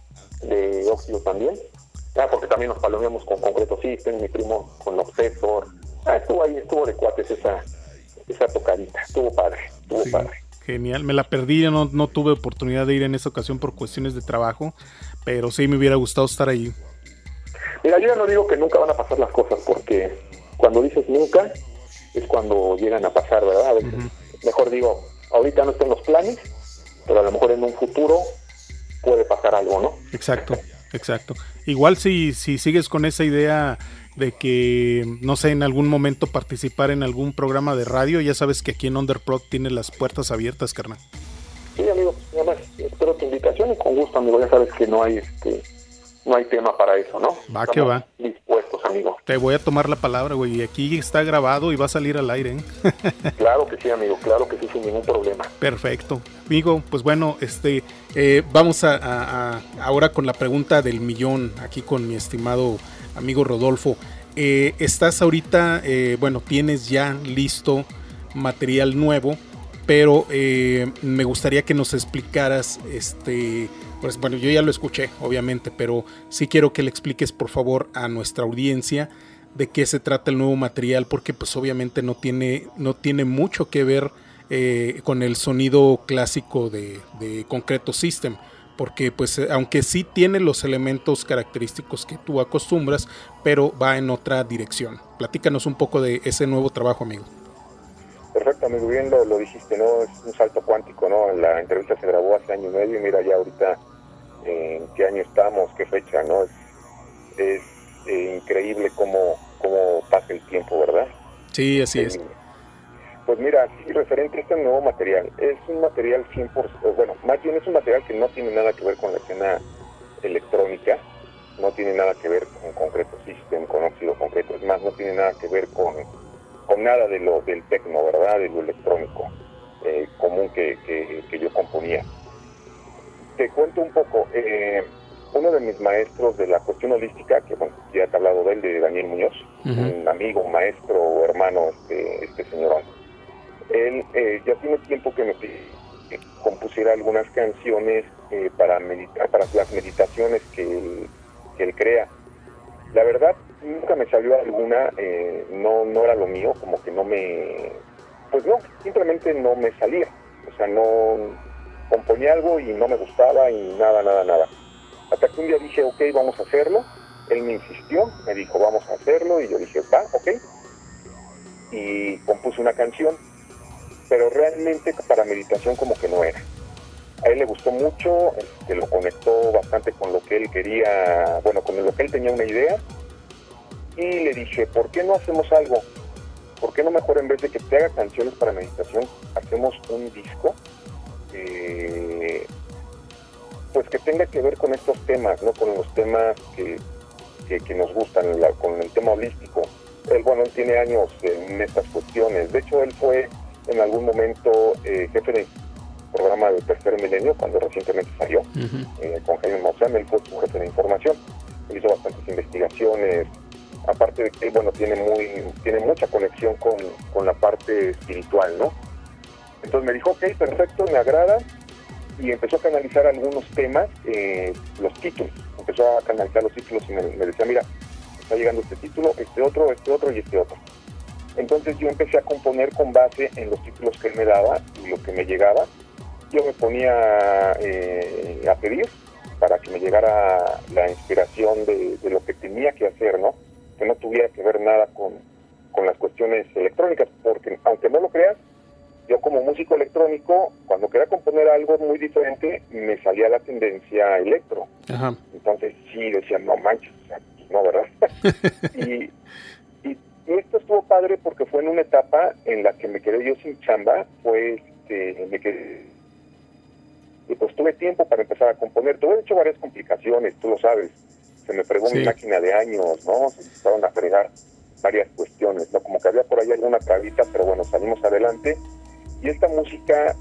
de Óxido también. Ah, porque también nos palomeamos con Concreto System, mi primo con Obsessor. Ah, estuvo ahí, estuvo de cuates esa, esa tocadita, estuvo padre, estuvo sí, padre. Genial, me la perdí, yo no, no tuve oportunidad de ir en esa ocasión por cuestiones de trabajo, pero sí me hubiera gustado estar ahí. Mira, yo ya no digo que nunca van a pasar las cosas, porque cuando dices nunca, es cuando llegan a pasar, ¿verdad? A veces, uh-huh. Mejor digo, ahorita no están los planes, pero a lo mejor en un futuro puede pasar algo, ¿no? Exacto, exacto. Igual si, si sigues con esa idea de que, no sé, en algún momento participar en algún programa de radio, ya sabes que aquí en Underprod tiene las puertas abiertas, carnal. Sí, amigo, nada más espero tu invitación y con gusto, amigo, ya sabes que no hay este... no hay tema para eso, ¿no? Va Estamos que va. Dispuestos, amigo. Te voy a tomar la palabra, güey, y aquí está grabado y va a salir al aire, ¿eh? Claro que sí, amigo, claro que sí, sin ningún problema. Perfecto. Amigo, pues bueno, este, eh, vamos a, a, a ahora con la pregunta del millón, aquí con mi estimado amigo Rodolfo. Eh, estás ahorita, eh, bueno, tienes ya listo material nuevo, pero eh, me gustaría que nos explicaras, este... Pues bueno, yo ya lo escuché, obviamente, pero sí quiero que le expliques, por favor, a nuestra audiencia de qué se trata el nuevo material, porque pues obviamente no tiene, no tiene mucho que ver eh, con el sonido clásico de, de Concreto System, porque pues aunque sí tiene los elementos característicos que tú acostumbras, pero va en otra dirección. Platícanos un poco de ese nuevo trabajo, amigo. Perfecto, amigo, bien lo, lo dijiste, ¿no? Es un salto cuántico, ¿no? La entrevista se grabó hace año y medio y mira ya ahorita eh, en qué año estamos, qué fecha, ¿no? Es, es eh, increíble cómo, cómo pasa el tiempo, ¿verdad? Sí, así eh, es. Pues mira, sí, referente a este nuevo material, es un material cien por ciento, bueno, más bien es un material que no tiene nada que ver con la escena electrónica, no tiene nada que ver con Concreto System, con Óxido Concreto, es más, no tiene nada que ver con... con nada de lo del tecno, ¿verdad? De lo electrónico eh, común que, que, que yo componía. Te cuento un poco, eh, uno de mis maestros de la cuestión holística, que bueno, ya te he hablado de él, de Daniel Muñoz, uh-huh. un amigo, un maestro o hermano, este, este señor. Él eh, ya tiene tiempo que me pidió que compusiera algunas canciones eh, para meditar, para las meditaciones que él, que él crea. La verdad, nunca me salió alguna, eh, no no era lo mío, como que no me... Pues no, simplemente no me salía. O sea, no... componía algo y no me gustaba y nada, nada, nada. Hasta que un día dije, ok, vamos a hacerlo. Él me insistió, me dijo, vamos a hacerlo. Y yo dije, va, ok. Y compuse una canción, pero realmente para meditación como que no era. A él le gustó mucho, este, lo conectó bastante con lo que él quería, bueno, con lo que él tenía una idea. Y le dije, ¿por qué no hacemos algo? ¿Por qué no mejor en vez de que te haga canciones para meditación, hacemos un disco? Eh, pues que tenga que ver con estos temas, ¿no? Con los temas que, que, que nos gustan, la, con el tema holístico. Él, bueno, él tiene años en estas cuestiones. De hecho, él fue en algún momento eh, jefe de programa del Tercer Milenio, cuando recientemente salió, uh-huh. eh, con Jaime Maussan. Él fue su jefe de información. Él hizo bastantes investigaciones. Aparte de que, bueno, tiene muy tiene mucha conexión con, con la parte espiritual, ¿no? Entonces me dijo, ok, perfecto, me agrada, y empezó a canalizar algunos temas, eh, los títulos, empezó a canalizar los títulos y me, me decía, mira, está llegando este título, este otro, este otro y este otro. Entonces yo empecé a componer con base en los títulos que él me daba y lo que me llegaba. Yo me ponía eh, a pedir para que me llegara la inspiración de, de lo que tenía que hacer, ¿no? Que no tuviera que ver nada con, con las cuestiones cuestiones electrónicas, porque aunque no lo creas, yo como músico electrónico, cuando quería componer algo muy diferente, me salía la tendencia electro. Ajá. Entonces sí, decía, no manches, o sea, no, ¿verdad? y, y, y esto estuvo padre porque fue en una etapa en la que me quedé yo sin chamba, pues este, me quedé, y pues tuve tiempo para empezar a componer. Tuve hecho varias complicaciones, tú lo sabes, se me fregó sí. mi máquina de años, ¿no? Se empezaron a fregar varias cuestiones, ¿no? Como que había por ahí alguna trabita, pero bueno, salimos adelante. Y esta música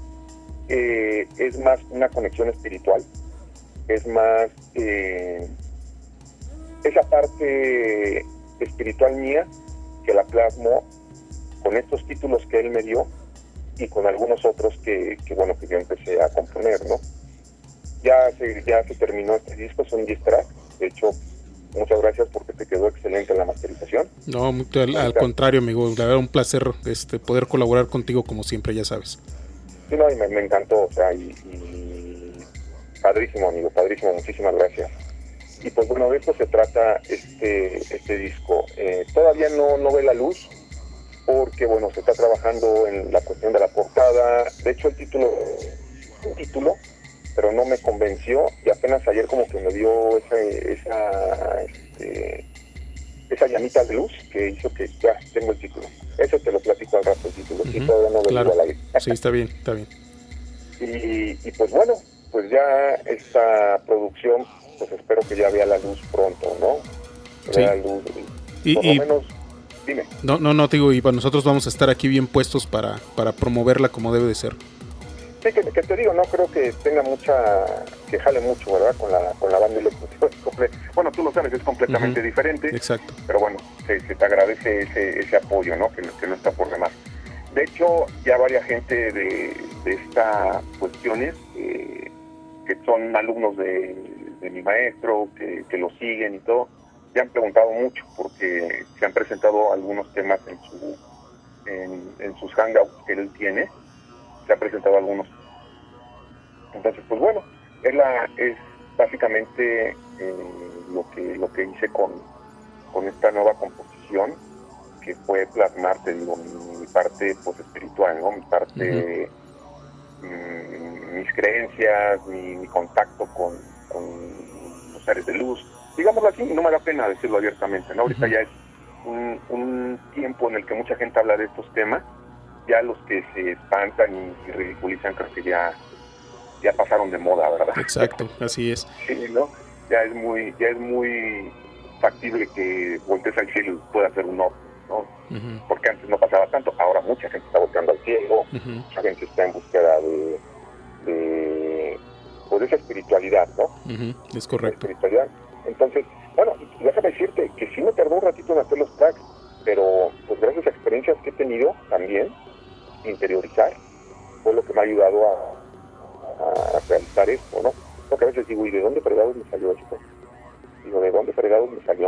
eh, es más una conexión espiritual, es más eh, esa parte espiritual mía que la plasmo con estos títulos que él me dio y con algunos otros que, que bueno, que yo empecé a componer, ¿no? Ya se, ya se terminó este disco, son diez tracks, de hecho, muchas gracias porque te quedó excelente la masterización. No, mucho al, al contrario, amigo, la verdad un placer este poder colaborar contigo como siempre, ya sabes. Sí, no, y me, me encantó, o sea, y, y padrísimo, amigo, padrísimo, muchísimas gracias. Y pues bueno, de esto se trata este este disco. Eh, todavía no, no ve la luz porque bueno, se está trabajando en la cuestión de la portada. De hecho, el título, un título, pero no me convenció y apenas ayer como que me dio esa esa este, esa llamita de luz que hizo que ya tengo el título. Eso te lo platico al rato el título. Uh-huh. Sí, todavía no claro. al aire. Sí, está bien, está bien. Y, y pues bueno, pues ya esta producción, pues espero que ya vea la luz pronto, ¿no? Sí. Vea la luz, y, por y, lo menos, dime. No, no, no, te digo, y para nosotros vamos a estar aquí bien puestos para, para promoverla como debe de ser. Sí, que, que te digo, no creo que tenga mucha, que jale mucho, ¿verdad? Con la con la banda electrónica. Bueno, tú lo sabes, es completamente uh-huh. diferente. Exacto. Pero bueno, se, se te agradece ese, ese apoyo, ¿no? Que, que no está por demás. De hecho, ya varias gente de, de estas cuestiones, eh, que son alumnos de, de mi maestro, que, que lo siguen y todo, ya han preguntado mucho porque se han presentado algunos temas en su en, en sus hangouts que él tiene. Se han presentado algunos. Entonces, pues bueno, es la es básicamente eh, lo que lo que hice con, con esta nueva composición, que fue plasmar, te digo, mi, mi parte pues espiritual, ¿no? Mi parte, uh-huh. mm, mis creencias, mi, mi contacto con, con los seres de luz, digámoslo así, no me da pena decirlo abiertamente, ¿no? Ahorita uh-huh. ya es un, un tiempo en el que mucha gente habla de estos temas. Ya los que se espantan y, y ridiculizan creo que ya ya pasaron de moda, ¿verdad? Exacto, así es. Sí, ¿no? Ya es muy ya es muy factible que voltees al cielo y pueda ser un ovni, ¿no? Uh-huh. Porque antes no pasaba tanto, ahora mucha gente está volteando al cielo, uh-huh. mucha gente está en búsqueda de de, pues, de esa espiritualidad, ¿no? Uh-huh. Es correcto. Espiritualidad. Entonces, bueno, déjame decirte que sí me tardó un ratito en hacer los tracks, pero pues gracias a experiencias que he tenido también, interiorizar, fue lo que me ha ayudado a, a realizar esto, ¿no? Porque a veces digo, ¿y de dónde fregados me salió esto? Digo, ¿de dónde fregados me salió?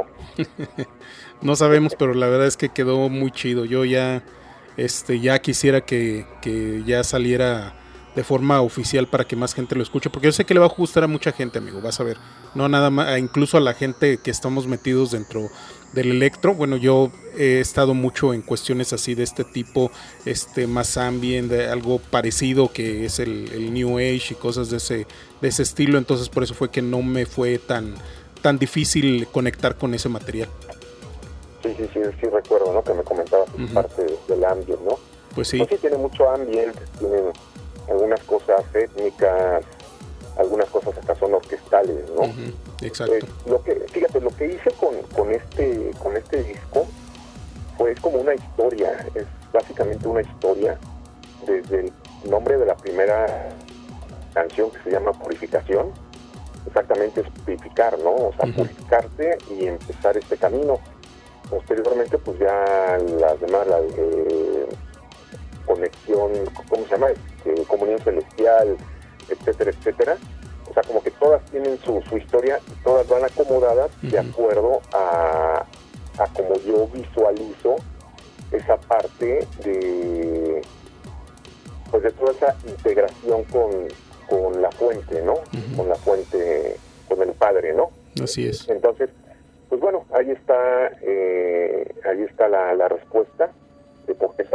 No sabemos, pero la verdad es que quedó muy chido. Yo ya, este, ya quisiera que, que ya saliera de forma oficial para que más gente lo escuche, porque yo sé que le va a gustar a mucha gente, amigo, vas a ver. No nada más, incluso a la gente que estamos metidos dentro del electro. Bueno, yo he estado mucho en cuestiones así de este tipo, este más ambient, de algo parecido que es el, el New Age y cosas de ese de ese estilo, entonces por eso fue que no me fue tan tan difícil conectar con ese material. Sí, sí, sí, sí recuerdo, ¿no? Que me comentabas uh-huh. parte del ambient, ¿no? Pues sí. Pues sí, tiene mucho ambient, tiene algunas cosas étnicas, algunas cosas hasta son orquestales, ¿no? Uh-huh. Exacto. Eh, lo que, fíjate, lo que hice con, con este con este disco fue es como una historia, es básicamente una historia desde el nombre de la primera canción, que se llama Purificación. Exactamente es purificar, ¿no? O sea, uh-huh. purificarte y empezar este camino. Posteriormente, pues ya las demás, la de conexión, ¿cómo se llama? Este, comunión celestial, etcétera, etcétera. O sea, como que todas tienen su, su historia y todas van acomodadas uh-huh. de acuerdo a, a como yo visualizo esa parte de, pues de toda esa integración con, con la fuente, ¿no? Uh-huh. Con la fuente, con el Padre, ¿no? Así es. Entonces, pues bueno, ahí está, eh, ahí está la, la respuesta.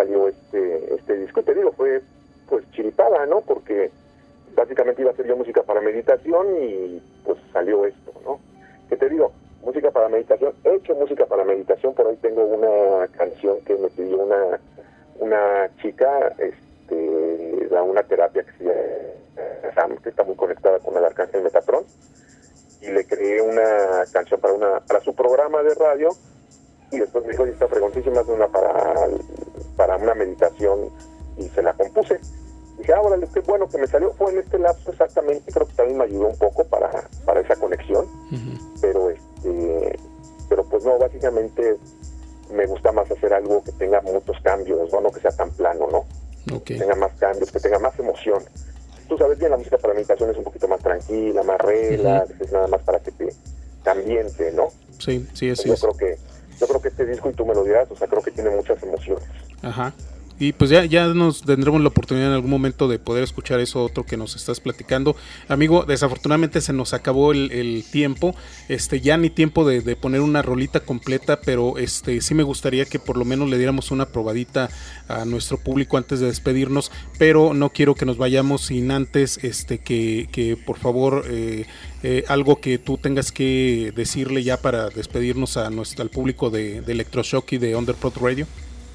salió este este disco. Y te digo, fue pues chiripada, ¿no? Porque básicamente iba a ser yo música para meditación y pues salió esto, ¿no? Que te digo, música para meditación, he hecho música para meditación, por ahí tengo una canción que me pidió una una chica, este, da una terapia que se llama, que está muy conectada con el Arcángel Metatron, y le creé una canción para una para su programa de radio, y después me dijo, esta preguntísima es una para, para una meditación, y se la compuse. Dije, ah, órale, qué bueno que me salió, fue en este lapso exactamente, creo que también me ayudó un poco para, para esa conexión, uh-huh. pero este pero pues no, básicamente me gusta más hacer algo que tenga muchos cambios, no, no que sea tan plano, ¿no? Okay. Que tenga más cambios, que tenga más emoción. Tú sabes bien, la música para meditación es un poquito más tranquila, más relax, uh-huh. es nada más para que te, te ambiente, ¿no? Sí, sí, así yo es. Creo que, yo creo que este disco, y tú me lo dirás, o sea, creo que tiene muchas emociones. Ajá. Y pues ya, ya nos tendremos la oportunidad en algún momento de poder escuchar eso otro que nos estás platicando. Amigo, desafortunadamente se nos acabó el, el tiempo, este ya ni tiempo de, de poner una rolita completa, pero este sí me gustaría que por lo menos le diéramos una probadita a nuestro público antes de despedirnos, pero no quiero que nos vayamos sin antes este que, que por favor eh, eh, algo que tú tengas que decirle ya para despedirnos a nuestro, al público de, de Electroshock y de Underprod Radio.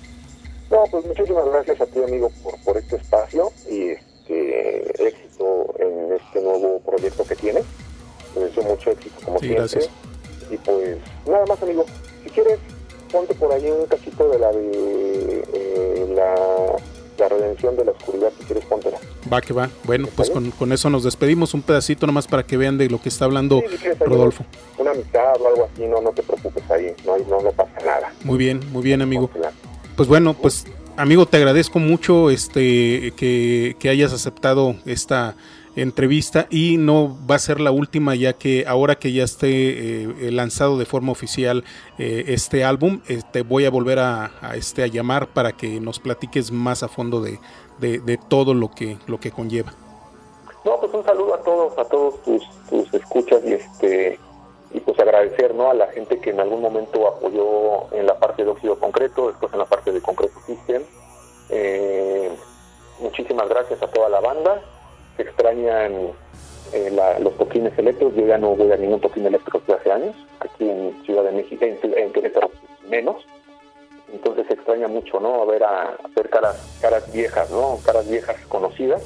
No, pues muchísimas gracias a ti, amigo, por, por este espacio y este éxito en este nuevo proyecto que tienes. Te deseo mucho éxito, como sí, siempre. Gracias. Y pues, nada más, amigo. Si quieres, ponte por ahí un cachito de la de eh, la, la redención de la oscuridad, si quieres, póntela. Va que va. Bueno, pues con, con eso nos despedimos. Un pedacito nomás para que vean de lo que está hablando sí, si Rodolfo. Una mitad o algo así, no, no te preocupes ahí. No, no, no pasa nada. Muy bien, muy bien, amigo. Pues bueno, pues amigo, te agradezco mucho este que, que hayas aceptado esta entrevista y no va a ser la última, ya que ahora que ya esté eh, lanzado de forma oficial eh, este álbum, eh, te voy a volver a, a este a llamar para que nos platiques más a fondo de, de, de todo lo que lo que conlleva. No, pues un saludo a todos, a todos tus, tus escuchas y este y pues agradecer, ¿no?, a la gente que en algún momento apoyó en la parte de óxido concreto, después en la parte de concreto system. Eh, muchísimas gracias a toda la banda. Se extrañan eh, la, los toquines eléctricos. Yo ya no voy a ningún toquín eléctrico desde hace años, aquí en Ciudad de México, en, en Querétaro menos. Entonces se extraña mucho, ¿no?, a ver a, a ver caras, caras viejas, ¿no?, caras viejas conocidas.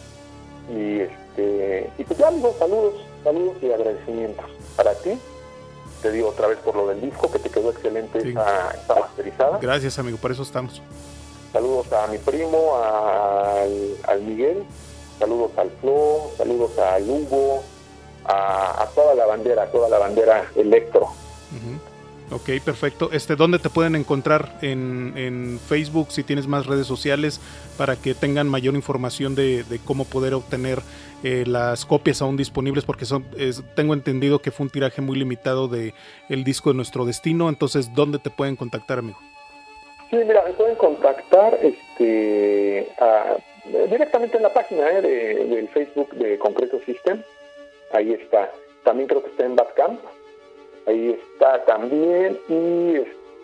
Y este y pues ya, amigos, saludos, saludos y agradecimientos para ti. Te digo otra vez por lo del disco, que te quedó excelente sí. esa, esa masterizada. Gracias, amigo, por eso estamos. Saludos a mi primo, a, al, al Miguel, saludos al Flo, saludos a Lugo, a, a toda la bandera, a toda la bandera Electro. Uh-huh. Ok, perfecto. Este, ¿dónde te pueden encontrar en, en Facebook, si tienes más redes sociales, para que tengan mayor información de, de cómo poder obtener eh, las copias aún disponibles? Porque son, es, tengo entendido que fue un tiraje muy limitado de el disco de Nuestro Destino. Entonces, ¿dónde te pueden contactar, amigo? Sí, mira, me pueden contactar este, a, directamente en la página eh, de, del Facebook de Concreto System. Ahí está. También creo que está en Bandcamp. Ahí está también. Y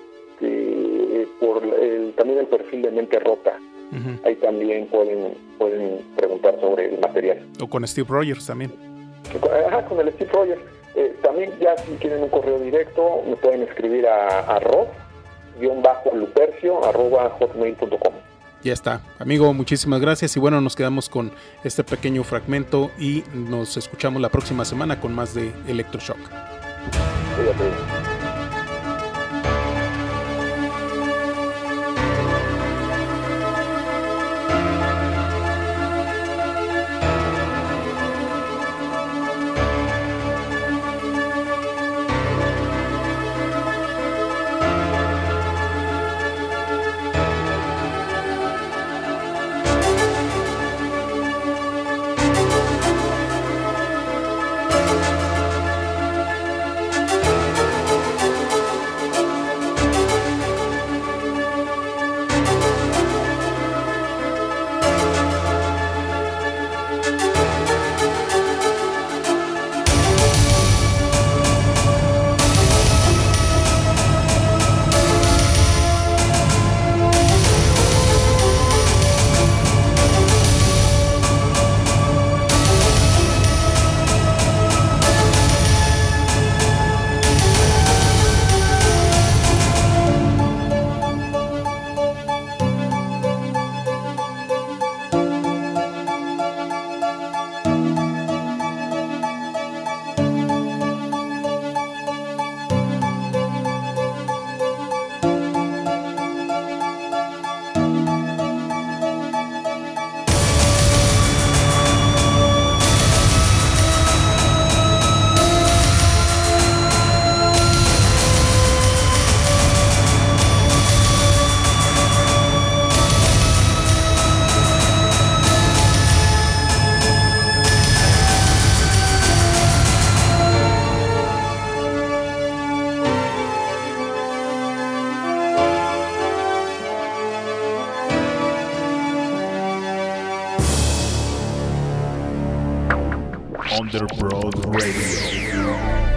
este, por el, también el perfil de Mente Rota. Uh-huh. Ahí también pueden, pueden preguntar sobre el material. O con Steve Rogers también. Ajá, con el Steve Rogers. Eh, también ya si quieren un correo directo, me pueden escribir a, a Rod. guión bajo lupercio arroba hotmail punto com. Ya está, amigo, muchísimas gracias y bueno, nos quedamos con este pequeño fragmento y nos escuchamos la próxima semana con más de Electroshock. Cuídate. Underprod Radio.